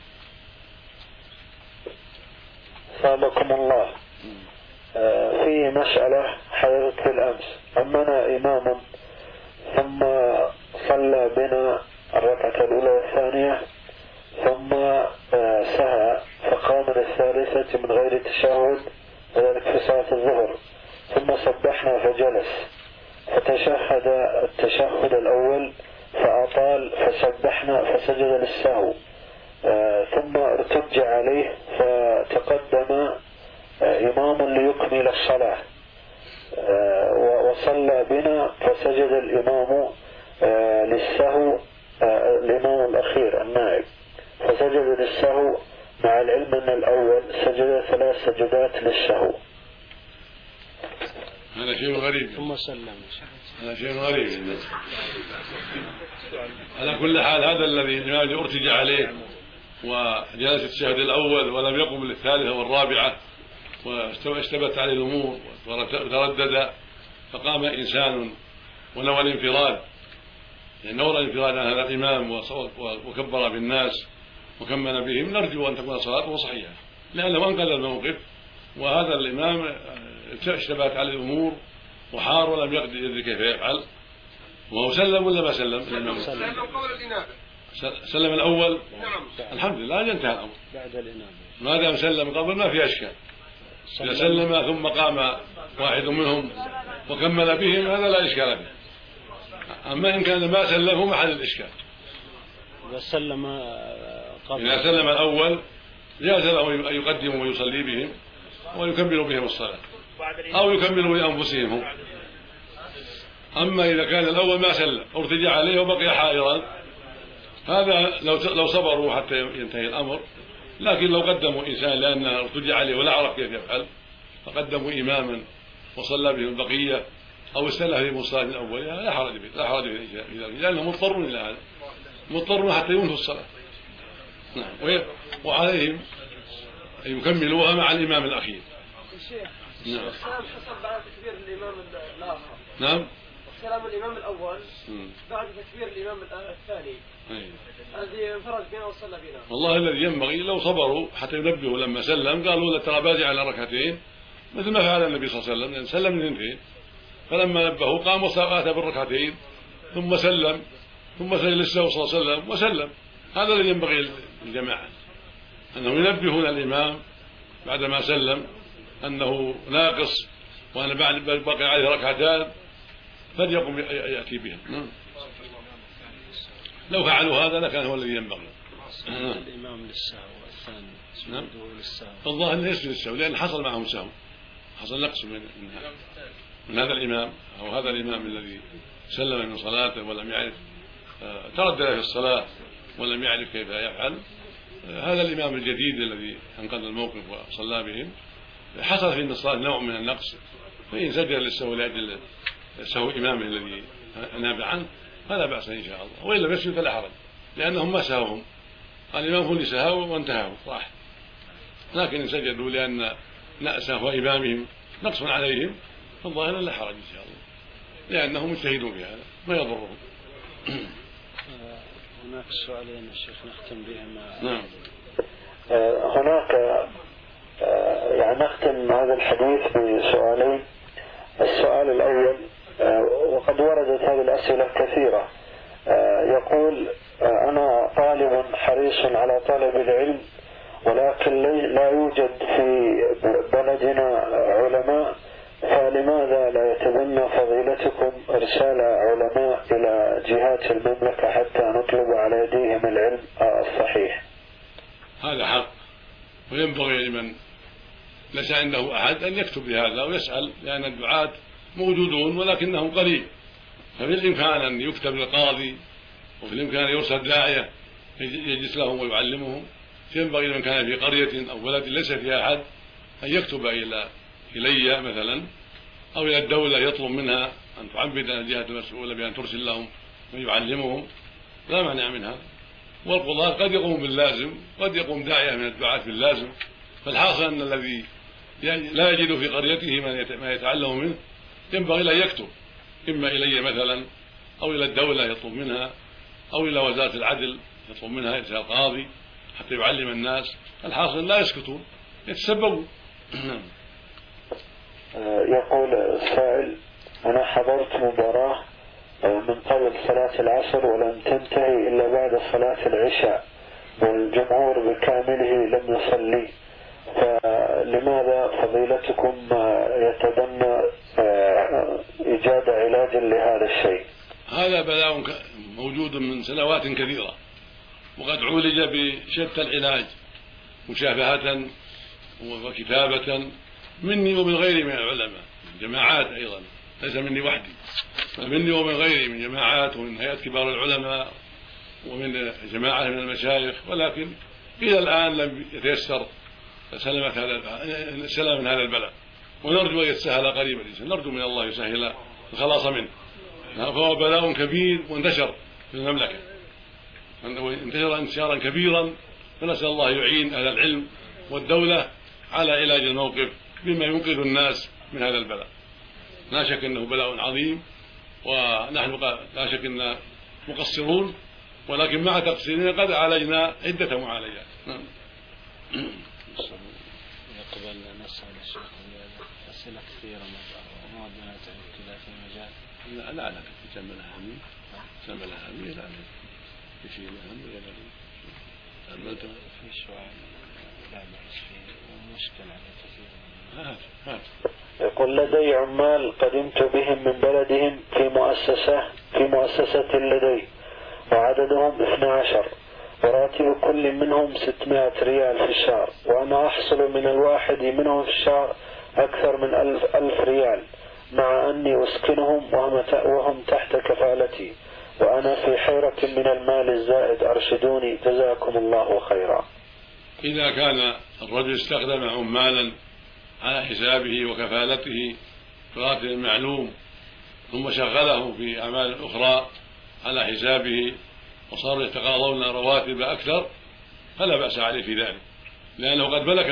سابقكم الله. في مسألة حدثت في الأمس، أمنا إماما ثم صلى بنا الركعة الأولى والثانية، ثم سهى فقام للثالثة من غير تشهد، وذلك في صلاة الظهر، ثم سبحنا فجلس فتشهد التشهد الأول فأطال فسبحنا فسجد للسهو، ثم ارتج عليه فتقدم إمام ليكمل الصلاة وصلى بنا فسجد الإمام للسهو، الإمام الأخير النائب فسجد للسهو، مع العلم أن الأول سجد 3 سجدات للسهو. هذا شيء غريب. ثم سلم. هذا شيء غريب. على كل حال هذا الذي ارتج عليه وجلس التشهد الأول ولم يقم للثالثة والرابعة واشتبت عليه الأمور وتردد، فقام إنسان ونوى الانفراد، يعني نوى الانفراد عن هذا الإمام وكبر بالناس وكمل بهم، نرجو أن تكون صلاته صحيحة، لأنه أنقذ الموقف، وهذا الإمام اشتبهت عليه الأمور وحار ولم يدري كيف يفعل. وهو سلم ولا ما سلم؟ سلم قبل الإنابة. سلم الأول؟ نعم. الحمد لله ينتهى الأمر بعد الإنابة، ما دام سلم قبل ما في أشكال. إذا سلم ثم قام واحد منهم وكمل بهم هذا لا إشكال فيه. أما إن كان ما سلم هو محل الإشكال. إذا سلم قبل، إذا سلم الأول جاز له أن يقدم ويصلي بهم ويكمل بهم الصلاة أو يكملوا لأنفسهم هم. أما إذا كان الأول ما سلم ارتجع عليه وبقي حائرا، هذا لو صبروا حتى ينتهي الأمر. لكن لو قدموا إنسان لأنه ارتجع عليه ولا عرف كيف يفعل فقدموا إماما وصلى بهم البقية أو استلها في مصلاه الأول، لا حرج في ذلك، لأنهم مضطرون إلى هذا، مضطرون حتى ينهوا الصلاة. نعم. وعليهم أن يكملوها مع الإمام الأخير. الشيخ نعم. السلام حصل بعد تكبير الإمام الآخر. نعم. السلام الإمام الأول بعد تكبير الإمام الثاني. هذه انفرد بنا وصلى بنا. والله الذي ينبغي لو صبروا حتى ينبهوا لما سلم قالوا ترى بادئ على ركعتين مثل ما فعل النبي صلى الله عليه وسلم، لأن سلم من اثنتين، فلما نبهوا قام وأتى بالركعتين ثم سلم ثم سجد للسهو صلى الله عليه وسلم وسلم. هذا الذي ينبغي للجماعة، أنهم ينبهون الإمام بعدما سلم أنه ناقص وأنا بقي عليه ركعتان فليقم يأتي بها. لو فعلوا هذا لكان هو الذي ينبغي. الإمام للسهو والثاني سجوده للسهو. الظاهر أنه يسجد للسهو لأن حصل معهم سهو، حصل نقص من هذا الإمام أو هذا الإمام الذي سلم من صلاته ولم يعرف، تردد في الصلاة ولم يعرف كيف يفعل. هذا الإمام الجديد الذي أنقذ الموقف وصلى بهم حصل في الصلاة نوع من النقص، فإن سجد للسهو لأجل سهو إمامه الذي ناب عنه فلا بأس إن شاء الله، وإن لم يسجد فلا حرج لأنهم ما سهوهم، الإمام هو اللي سهوا وانتهوا راح، لكن إن سجدوا لأن سهو إمامهم نقص عليهم فالظاهر لا حرج إن شاء الله لأنهم مجتهدون في هذا ما يضرهم. هناك سؤالين الشيخ نختم بهما. نعم. هناك يعني نختم هذا الحديث بسؤالين. السؤال الأول، وقد وردت هذه الأسئلة كثيرة، يقول أنا طالب حريص على طلب العلم ولكن لا يوجد في بلدنا علماء، فلماذا لا يتبنى فضيلتكم إرسال علماء إلى جهات المملكة حتى نطلب على يديهم العلم الصحيح؟ هذا حق، وينبغي لمن ليس عنده أحد أن يكتب بهذا ويسأل، لأن الدعاة موجودون ولكنهم قليل، ففي الإمكان أن يكتب للقاضي وفي الإمكان أن يرسل داعية يجلس لهم ويعلمهم. ينبغي لمن كان في قرية أو بلد ليس فيها أحد أن يكتب إلي مثلا أو إلى الدولة يطلب منها أن تعبد الجهة المسؤولة بأن ترسل لهم من يعلمهم، لا مانع منها. والقضاة قد يقوم باللازم، قد يقوم داعية من الدعاة باللازم، فالحاصل أن الذي لا يجد في قريته ما يتعلم منه ينبغي لا يكتب، إما إلي مثلا أو إلى الدولة يطلب منها أو إلى وزارة العدل يطلب منها إرسال قاضي حتى يعلم الناس. الحاصل لا يسكتون، يتسببون. يقول السائل أنا حضرت مباراة من قبل صلاة العصر ولم تنتهي إلا بعد صلاة العشاء والجمهور بكامله لم يصلي، فلماذا فضيلتكم يتبنى إيجاد علاج لهذا الشيء؟ هذا بلاء موجود من سنوات كثيرة وقد عولج بشتى العلاج مشافهة وكتابة مني ومن غيري من العلماء، جماعات أيضا ليس مني وحدي، مني ومن غيري من جماعات ومن هيئة كبار العلماء ومن جماعة من المشايخ، ولكن إلى الآن لم يتيسر السلام من هذا البلاء، ونرجو أن يتسهل قريبا، نرجو من الله يسهل الخلاص منه، فهو بلاء كبير وانتشر في المملكة، انتشر انتشارا كبيرا، فنسأل الله يعين أهل العلم والدولة على علاج الموقف بما ينقذ الناس من هذا البلاء. لا شك أنه بلاء عظيم ونحن لا شك أننا مقصرون، ولكن مع تقصيرنا قد عالجنا عدة معالجات. يقبل أن نسأل الشيخ أسئلة كثيرة وما عندنا كذا في مجال. لا تسمى لها أهمية، لا في شيء أهم ولا في سؤال لا بأس فيه ومشكل على كثير. يقول لدي عمال قدمت بهم من بلدهم في مؤسسة لدي وعددهم 12 وراتب كل منهم 600 ريال في الشهر، وأنا أحصل من الواحد منهم في الشهر أكثر من 1000 ريال، مع أني أسكنهم وهم تحت كفالتي، وأنا في حيرة من المال الزائد، أرشدوني جزاكم الله خيرا. إذا كان الرجل استخدم عمالا على حسابه وكفالته براتب معلوم ثم شغله في أعمال أخرى على حسابه وصاروا يتقاضون رواتب أكثر، فلا بأس عليه في ذلك، لأنه قد ملك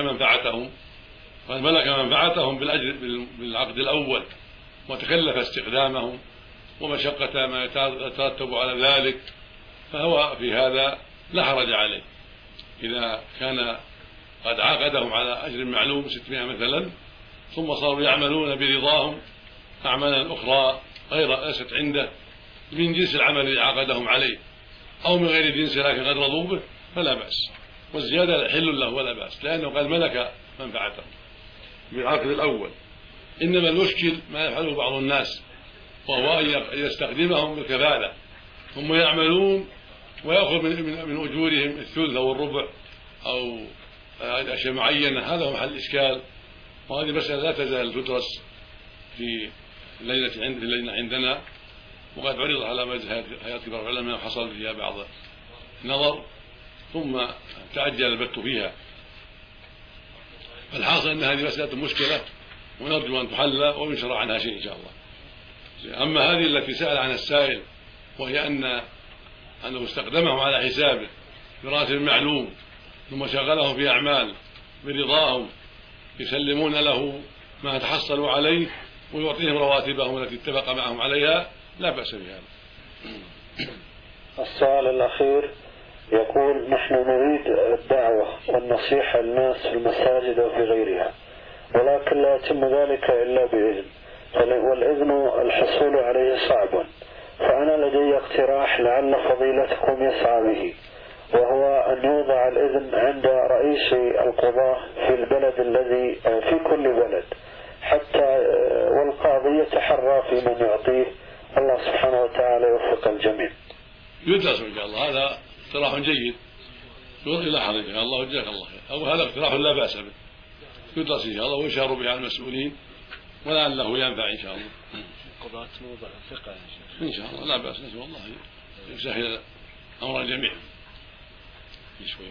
منفعتهم بالعقد الأول، وتكلف استخدامهم ومشقة ما يترتب على ذلك، فهو في هذا لا حرج عليه إذا كان قد عاقدهم على أجر معلوم 600 مثلا، ثم صاروا يعملون برضاهم أعمالا أخرى غير ليست عنده من جنس العمل الذي عاقدهم عليه أو من غير جنس لكن قد رضوا به، فلا بأس، والزيادة حل له ولا بأس، لأنه قد ملك منفعتهم بالعقد الأول. إنما المشكل ما يفعله بعض الناس، وهو أن يستخدمهم بالكفالة، ثم يعملون ويأخذ من أجورهم الثلث أو الربع أو أشياء معينة. هذا هو محل إشكال، وهذه مسألة لا تزال تدرس في اللجنة عندنا، وقد عرض على مجلس هيئة كبار العلماء وحصل فيها بعض النظر ثم تعجل البت فيها. فالحاصل أن هذه مسألة مشكلة ونرجو أن تحل وينشر عنها شيء إن شاء الله. أما هذه التي سأل عنها السائل، وهي أنه استخدمهم على حسابه براتب معلوم ثم شغلهم في أعمال برضاهم يسلمون له ما تحصلوا عليه ويعطيهم رواتبهم التي اتفق معهم عليها، لا بأس بهذا. السؤال الأخير يقول: نحن نريد الدعوة والنصيحة للناس في المساجد وفي غيرها، ولكن لا يتم ذلك إلا بإذن، والإذن الحصول عليه صعب، فأنا لدي اقتراح لعل فضيلتكم يسعى به، وهو أن يوضع الإذن عند رئيس القضاة في البلد الذي في كل بلد، حتى والقاضي يتحرى في من يعطيه. الله سبحانه وتعالى يوفق الجميع. يدرس إن شاء الله، هذا اقتراح جيد يلاحظ إن شاء الله وجزاك الله خير، أو هذا اقتراح لا بأس به، يدرس إن شاء الله ويشار به على المسؤولين ولعله ينفع إن شاء الله. قضاة موضع الفقه إن شاء الله لا بأس، نسأل الله يسهل أمر الجميع. شوي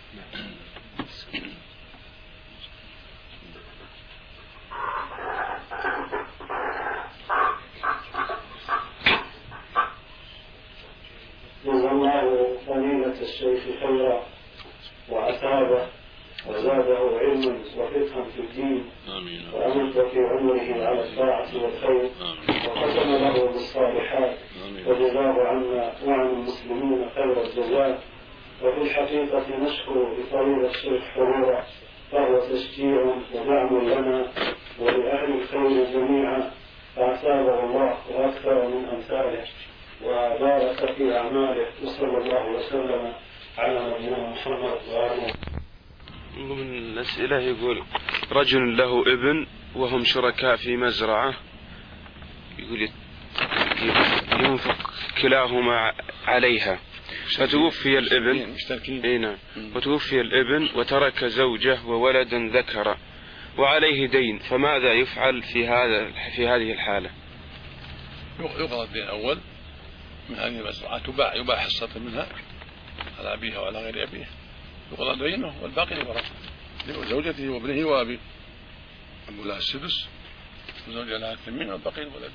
جزا الله فضيلة الشيخ خيرا وأثابه وزاده علما وفقها في الدين، وأمد في عمره على الطاعة والخير، وختم له بالصالحات، وجزاه عنا وعن المسلمين خير الجزاء. وفي الحقيقة نشكر لفضيلة الشيخ حضورا، فهو تشجيع ودعم لنا ولأهل الخير جميعا، فأثابه الله وأكثر من أمثاله وبارك في أعماله، وصلى الله وسلم على نبينا محمد وآله. من الأسئلة يقول: رجل له ابن وهم شركاء في مزرعة، يقول ينفق كلاهما عليها، فتوفي الابن وتوفي الابن وترك زوجة وولدا ذكر وعليه دين، فماذا يفعل في هذه الحالة؟ يقضى الدين الأول من هذه المزرعة، يباع حصة منها على أبيها وعلى غير أبيه، يقضى دينه والباقي لورثته، لزوجته وابنه وأبيه، أبو لها السدس وزوجها لها الثمين والباقي لولده.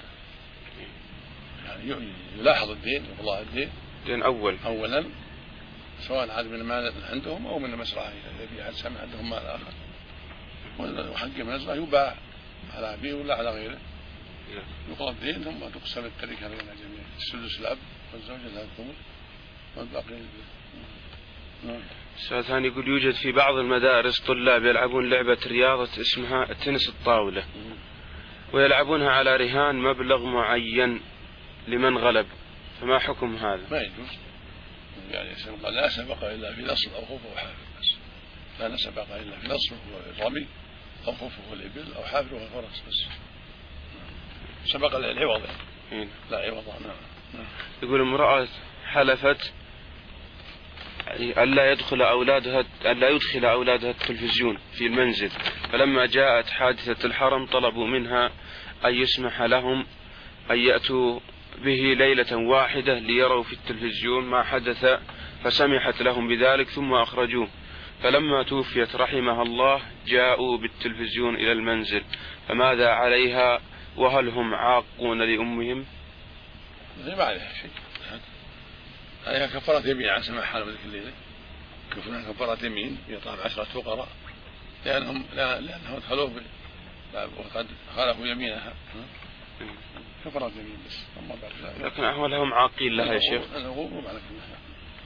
يعني يلاحظ الدين، يقضى الدين أولا سواء عاد من المال عندهم أو من المزرعة الذي عاد سمع عندهم مال آخر، وحق المزرعة يباع على أبيه ولا على غيره، يقضى الدين ثم تقسم التركة بين الجميع، السدس الأب والزوجة لها الثمن والباقي. السؤال الثاني يقول: يوجد في بعض المدارس طلاب يلعبون لعبة رياضة اسمها تنس الطاولة، ويلعبونها على رهان مبلغ معين لمن غلب، فما حكم هذا؟ ما يجوز، يعني لا سبق إلا في نصر أو خوف أو حافر، بس لا سبق إلا في نصر هو الرمي أو خوف هو الإبل أو حافر هو الفرس، بس سبق العوض لا عوض. يقول: امرأة حلفت ألا يدخل أولادها التلفزيون في المنزل، فلما جاءت حادثة الحرم طلبوا منها أن يسمح لهم أن يأتوا به ليلة واحدة ليروا في التلفزيون ما حدث، فسمحت لهم بذلك ثم أخرجوه، فلما توفيت رحمها الله جاءوا بالتلفزيون إلى المنزل، فماذا عليها؟ وهل هم عاقون لأمهم؟ ما عليها شيء، عليها كفارة يمين عن سماع حال ذلك الليلة، كفارة يمين يطعم 10 فقراء لأنهم دخلوه وقد خالفوا يمينها كفارة يمين بس. لكن أهلهم عاقين لها يا شيخ. العقوق على كلها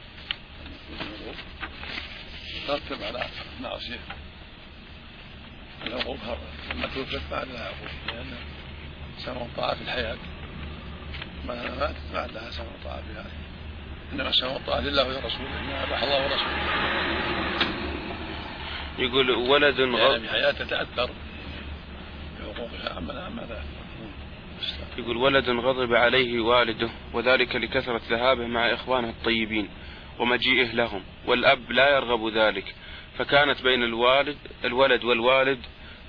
ترتب على معصية. العقوق لما توفت بعد لها عقوق لأن سمع طاعة في الحياة ما مات بعد لها سمع طاعة في هذه. إنما سمع طاعة لله ورسوله إنما أباح الله ورسوله. يقول ولد يعني حياته تأثر بحقوقها عما ذا. يقول ولد غضب عليه والده وذلك لكثرة ذهابه مع إخوانه الطيبين ومجيئه لهم والأب لا يرغب ذلك فكانت بين الولد والوالد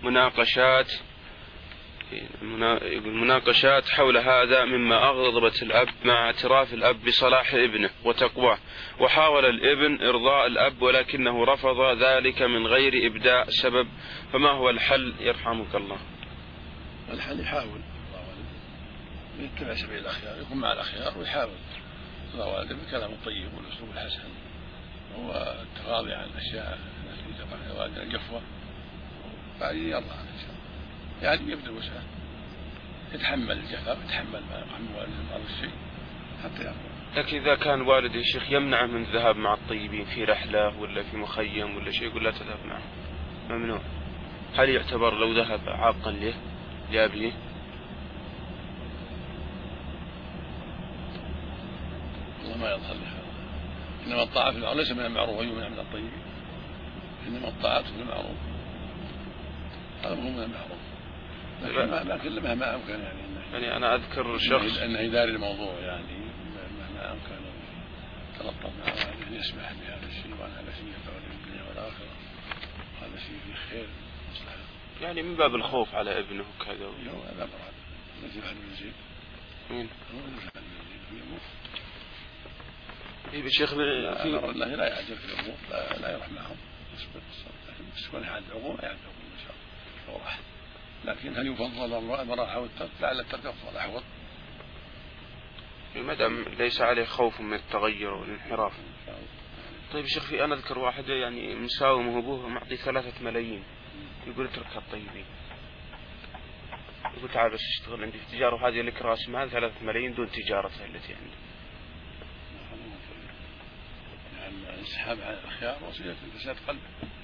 مناقشات حول هذا مما أغضبت الأب مع اعتراف الأب بصلاح ابنه وتقواه وحاول الابن إرضاء الأب ولكنه رفض ذلك من غير إبداء سبب فما هو الحل يرحمك الله؟ الحل يحاول يتبع سبيل الأخيار يكون مع الأخيار ويحاول والده بالكلام الطيب والأسلوب الحسن والتغاضي عن الأشياء التي تقع الوالد الجفوة بعدين يرضى عنه إن شاء الله يعني يبدأ وسعه يتحمل الجفاء ويتحمل ما يقع من والده بعض الشيء حتى يرضى. لكن إذا كان والدي الشيخ يمنعه من الذهاب مع الطيبين في رحلة ولا في مخيم ولا شيء يقول لا تذهب معه ممنوع هل يعتبر لو ذهب عاقا له لأبيه؟ ما يظهر لها إنما الطاعة في المعروف ليس من المعروف ويمنع من الطيبين إنما الطاعة في المعروف هذا هو من المعروف لكن مهما أمكن يعني أنا أذكر شخص أنه يداري الموضوع يعني مهما أمكن تلطف مع والده يسمح بهذا الشيء وأن هذا شيء ينفع الدنيا والآخرة وهذا شيء فيه خير مصلحة يعني من باب الخوف على ابنه كذا لا مراد نزل عن المنزل مين؟ هو نزل عن المنزل يموت الشيخ الله لا يعجل في الأمور لا يروح معهم لكن تكون حال العقوق لا يعجل إن شاء الله واحد لكن هل يفضل المراحة والترك لعل الترك أفضل أحوط ما دام ليس عليه خوف من التغير والانحراف. طيب يا شيخ أنا أذكر واحد يعني مساوم أبوه معطي 3 ملايين يقول اترك الطيبين يقول تعال بس اشتغل عندي في تجارة وهذه لك رأس مال 3 ملايين دون تجارتها التي عندي. الانسحاب عن الأخيار وسيلة لفساد قلبه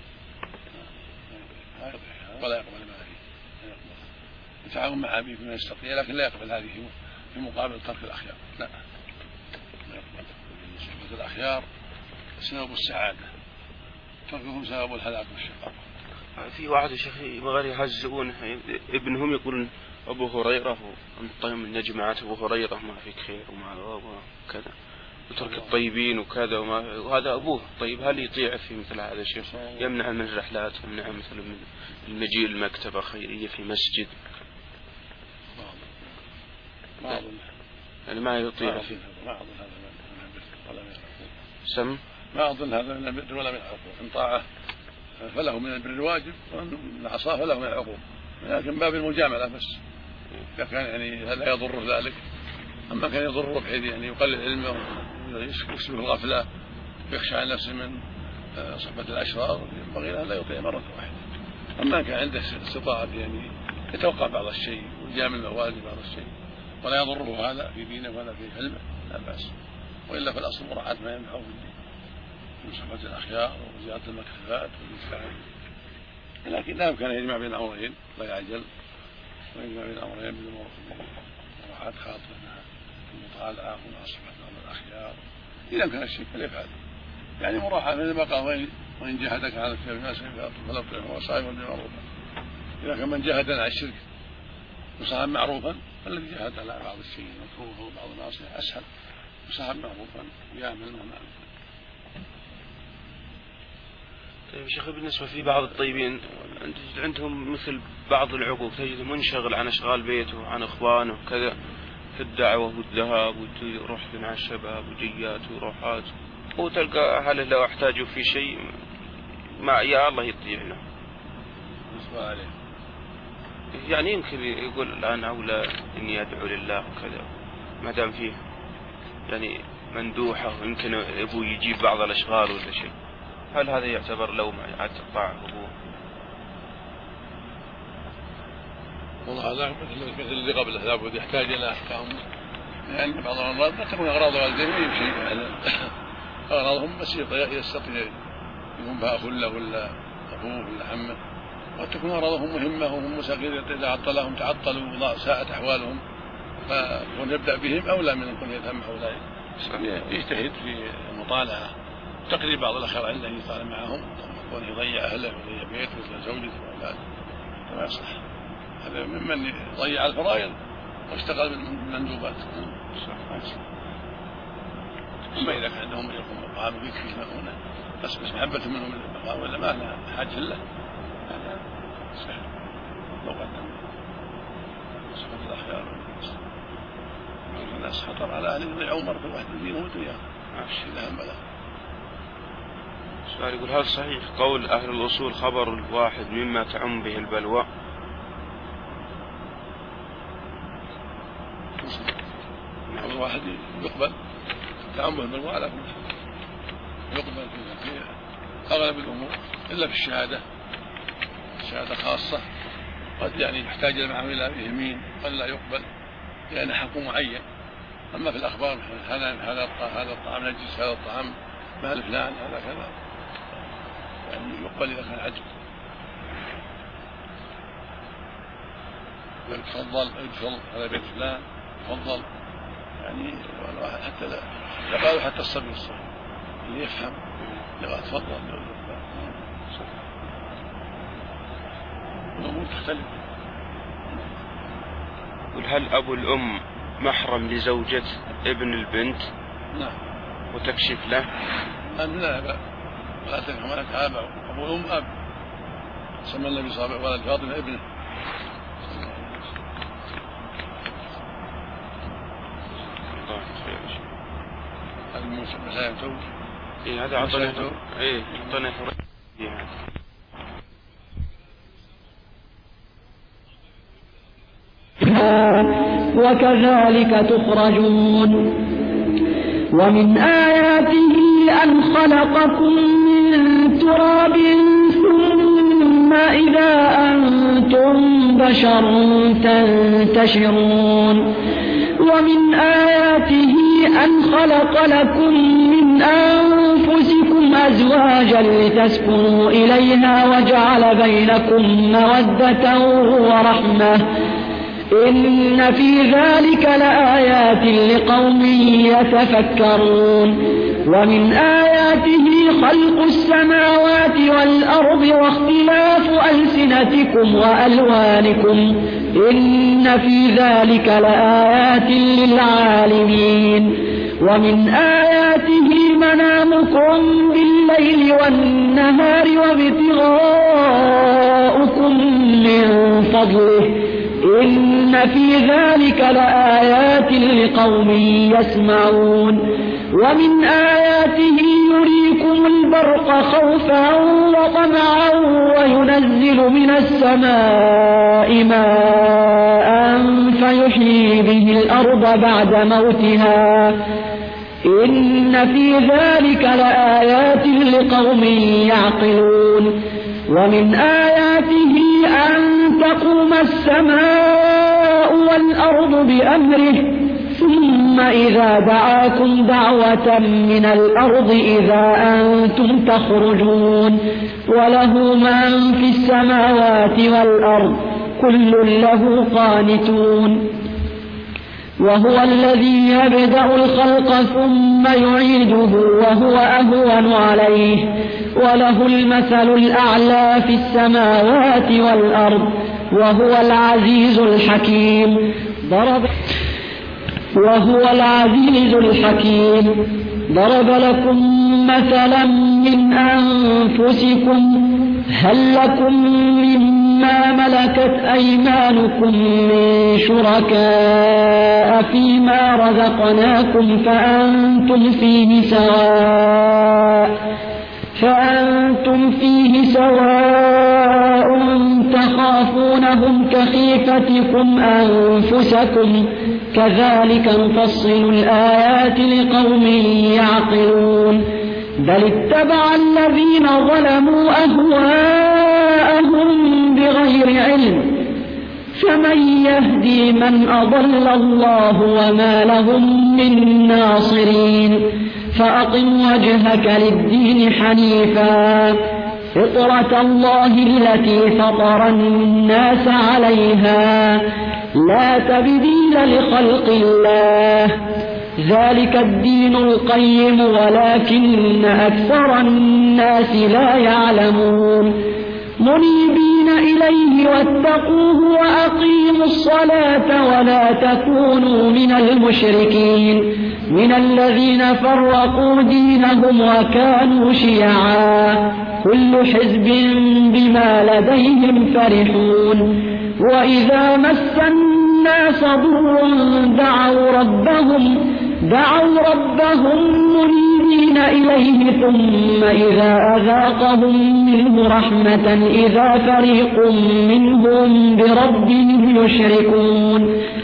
ولا يقبل ما فيه يتعاون مع أبيه فيما يستطيع لكن لا يقبل هذه في مقابل ترك الأخيار لا يقبل. صحبة الأخيار سبب السعادة تركهم سبب الهلاك والشقاء. في واحد يا شيخ غير يهزئونه ابنهم يقولون أبو هريرة من نجمعات أبو هريرة ما فيك خير وما كذا وترك الطيبين وكذا وهذا أبوه. طيب هل يطيع في مثل هذا الشيء يمنع من الرحلات يمنع مثلا من المجيء المكتبة خيرية في مسجد يعني ما يطيع فيه ما أظن هذا من البر ولا من العقوق إن طاعه فله من البر الواجب وإن عصاه فله من العقوق لكن باب المجاملة بس إذا كان يعني لا يضره ذلك أما كان يضره بحيث يعني يقلل علمه ويسلك الغفلة ويخشى عن نفسه من صحبة الأشرار ينبغي له لا يطيع مرة واحدة. أما كان عنده استطاعة يعني يتوقع بعض الشيء ويجامل موالد بعض الشيء ولا يضره هذا في دينه ولا في علمه لا بأس وإلا فالأصل مراعاة ما ينفعه في الدين من صحبة الأخيار وزيادة المكتفات والإنسان لكن لا يمكن أن يجمع بين الأمرين لا يعجل ويجمع بين الأمرين بمراعاة خاطرنا المطالعة ونصحبة الأخيار إذا كان الشيء فليفعل يعني مراعاة مثل ما قال وإن جاهدك على الكتاب الناس فلا تطعه وصائم بالمعروف إذا كان من جاهد على الشرك وصاحب معروفا فالذي جاهد على بعض الشيء مكروه وبعض الناصح أسهل وصاحب معروفا يعمل ما طيب شيخ بالنسبة في بعض الطيبين عندهم مثل بعض العقوق تجد منشغل عن أشغال بيته وعن إخوانه كذا في الدعوة والذهاب ويروح مع الشباب وجيات وروحات وتلقى أهله لو احتاجوا في شيء ما يا الله يطيعنا يعني يمكن يقول الآن أولى إني أدعو لله وكذا ما دام فيه يعني مندوحة يمكن أبوه يجيب بعض الأشغال ولا شيء هل هذا يعتبر لوم عاد تقطع أبوه؟ والله هذا مثل اللي قبله لابد يحتاج إلى أحكام، لأن بعض الأمراض قد تكون أغراض والديه ما يمشي أغراضهم بسيطة يستطيع يكون بها أخ له ولا أبوه ولا عمه، قد تكون أغراضهم مهمة وهم مساكين إذا عطلهم تعطلوا وساءت أحوالهم، فكون يبدأ بهم أولى من أن يتهم هؤلاء. يجتهد في المطالعة تقريب بعض الأخيار عنده يطالع معهم، كونه يضيع أهله ويضيع بيته ويضيع زوجته وأولاده ما يصلح. هذا ممن ضيع الفرائض واشتغل بالمندوبات. أما إذا كان عندهم من يقوم بالطعام ويكفي هنا بس محبة منهم للمقام ولا ما له حاجة له، هذا صحيح لو قدم صفة الأخيار الناس خطر على أهل يضيعوا مرة واحد دينه ودنياه إذا هم بلغ. سؤال يقول هل صحيح قول أهل الأصول خبر الواحد مما تعم به البلوى؟ خبر واحد يقبل تعم به البلوى على كل شيء، يقبل في أغلب الأمور إلا في الشهادة خاصة قد يعني يحتاج إلى يمين قد لا يقبل لأن حكم معين. أما في الأخبار هذا الطعام نجس، هذا الطعام مال فلان، هذا كذا يعني يقبل إذا كان عجب. تفضل ادخل على بيت فلان تفضل، يعني حتى لا يقال حتى الصبي الصغير اللي يفهم يقال تفضل. الأمور تختلف. هل أبو الأم محرم لزوجة ابن البنت؟ نعم. وتكشف له؟ لا ولا تنكح ولا تهابع. أبو الأم أب، سمى النبي صلى الله عليه وسلم ولد فاطمة ابنه. المسائل توجه. إيه هذا أعطاني إيه أعطاني حرية. وكذلك تخرجون. ومن آياته أن خلقكم من تراب ثم إذا أنتم بشر تنتشرون. ومن آياته أن خلق لكم من أنفسكم أزواجا لتسكنوا إليها وجعل بينكم مودة ورحمة إن في ذلك لآيات لقوم يتفكرون. ومن آياته خلق السماوات والأرض واختلاف ألسنتكم وألوانكم إن في ذلك لآيات للعالمين. ومن آياته منامكم بالليل والنهار وابتغاؤكم من فضله إن في ذلك لآيات لقوم يسمعون. ومن آياته يريكم البرق خوفا وطمعا وينزل من السماء ماء فيحيي به الأرض بعد موتها إن في ذلك لآيات لقوم يعقلون. ومن آياته أن تقوم السماء والأرض بأمره ثم إذا دعاكم دعوة من الأرض إذا أنتم تخرجون. وله من في السماوات والأرض كل له قانتون. وهو الذي يبدأ الخلق ثم يعيده وهو أهون عليه وله المثل الأعلى في السماوات والأرض وهو العزيز الحكيم. ضرب لكم مثلا من أنفسكم هل لكم مما ملكت أيمانكم من شركاء فيما رزقناكم فأنتم فيه سواء تخافونهم كخيفتكم أنفسكم كذلك نفصل الآيات لقوم يعقلون. بل اتبع الذين ظلموا أهواءهم بغير علم فمن يهدي من أضل الله وما لهم من ناصرين فأقم وجهك للدين حنيفا فطرة الله التي فطر الناس عليها لا تبديل لخلق الله ذلك الدين القيم ولكن أكثر الناس لا يعلمون منيبين إليه واتقوه وأقيموا الصلاة ولا تكونوا من المشركين من الذين فرقوا دينهم وكانوا شيعا كل حزب بما لديهم فرحون وإذا مس الناس ضر دعوا ربهم منيبين إليه ثم إذا أذاقهم منه رحمة إذا فريق منهم بربهم يشركون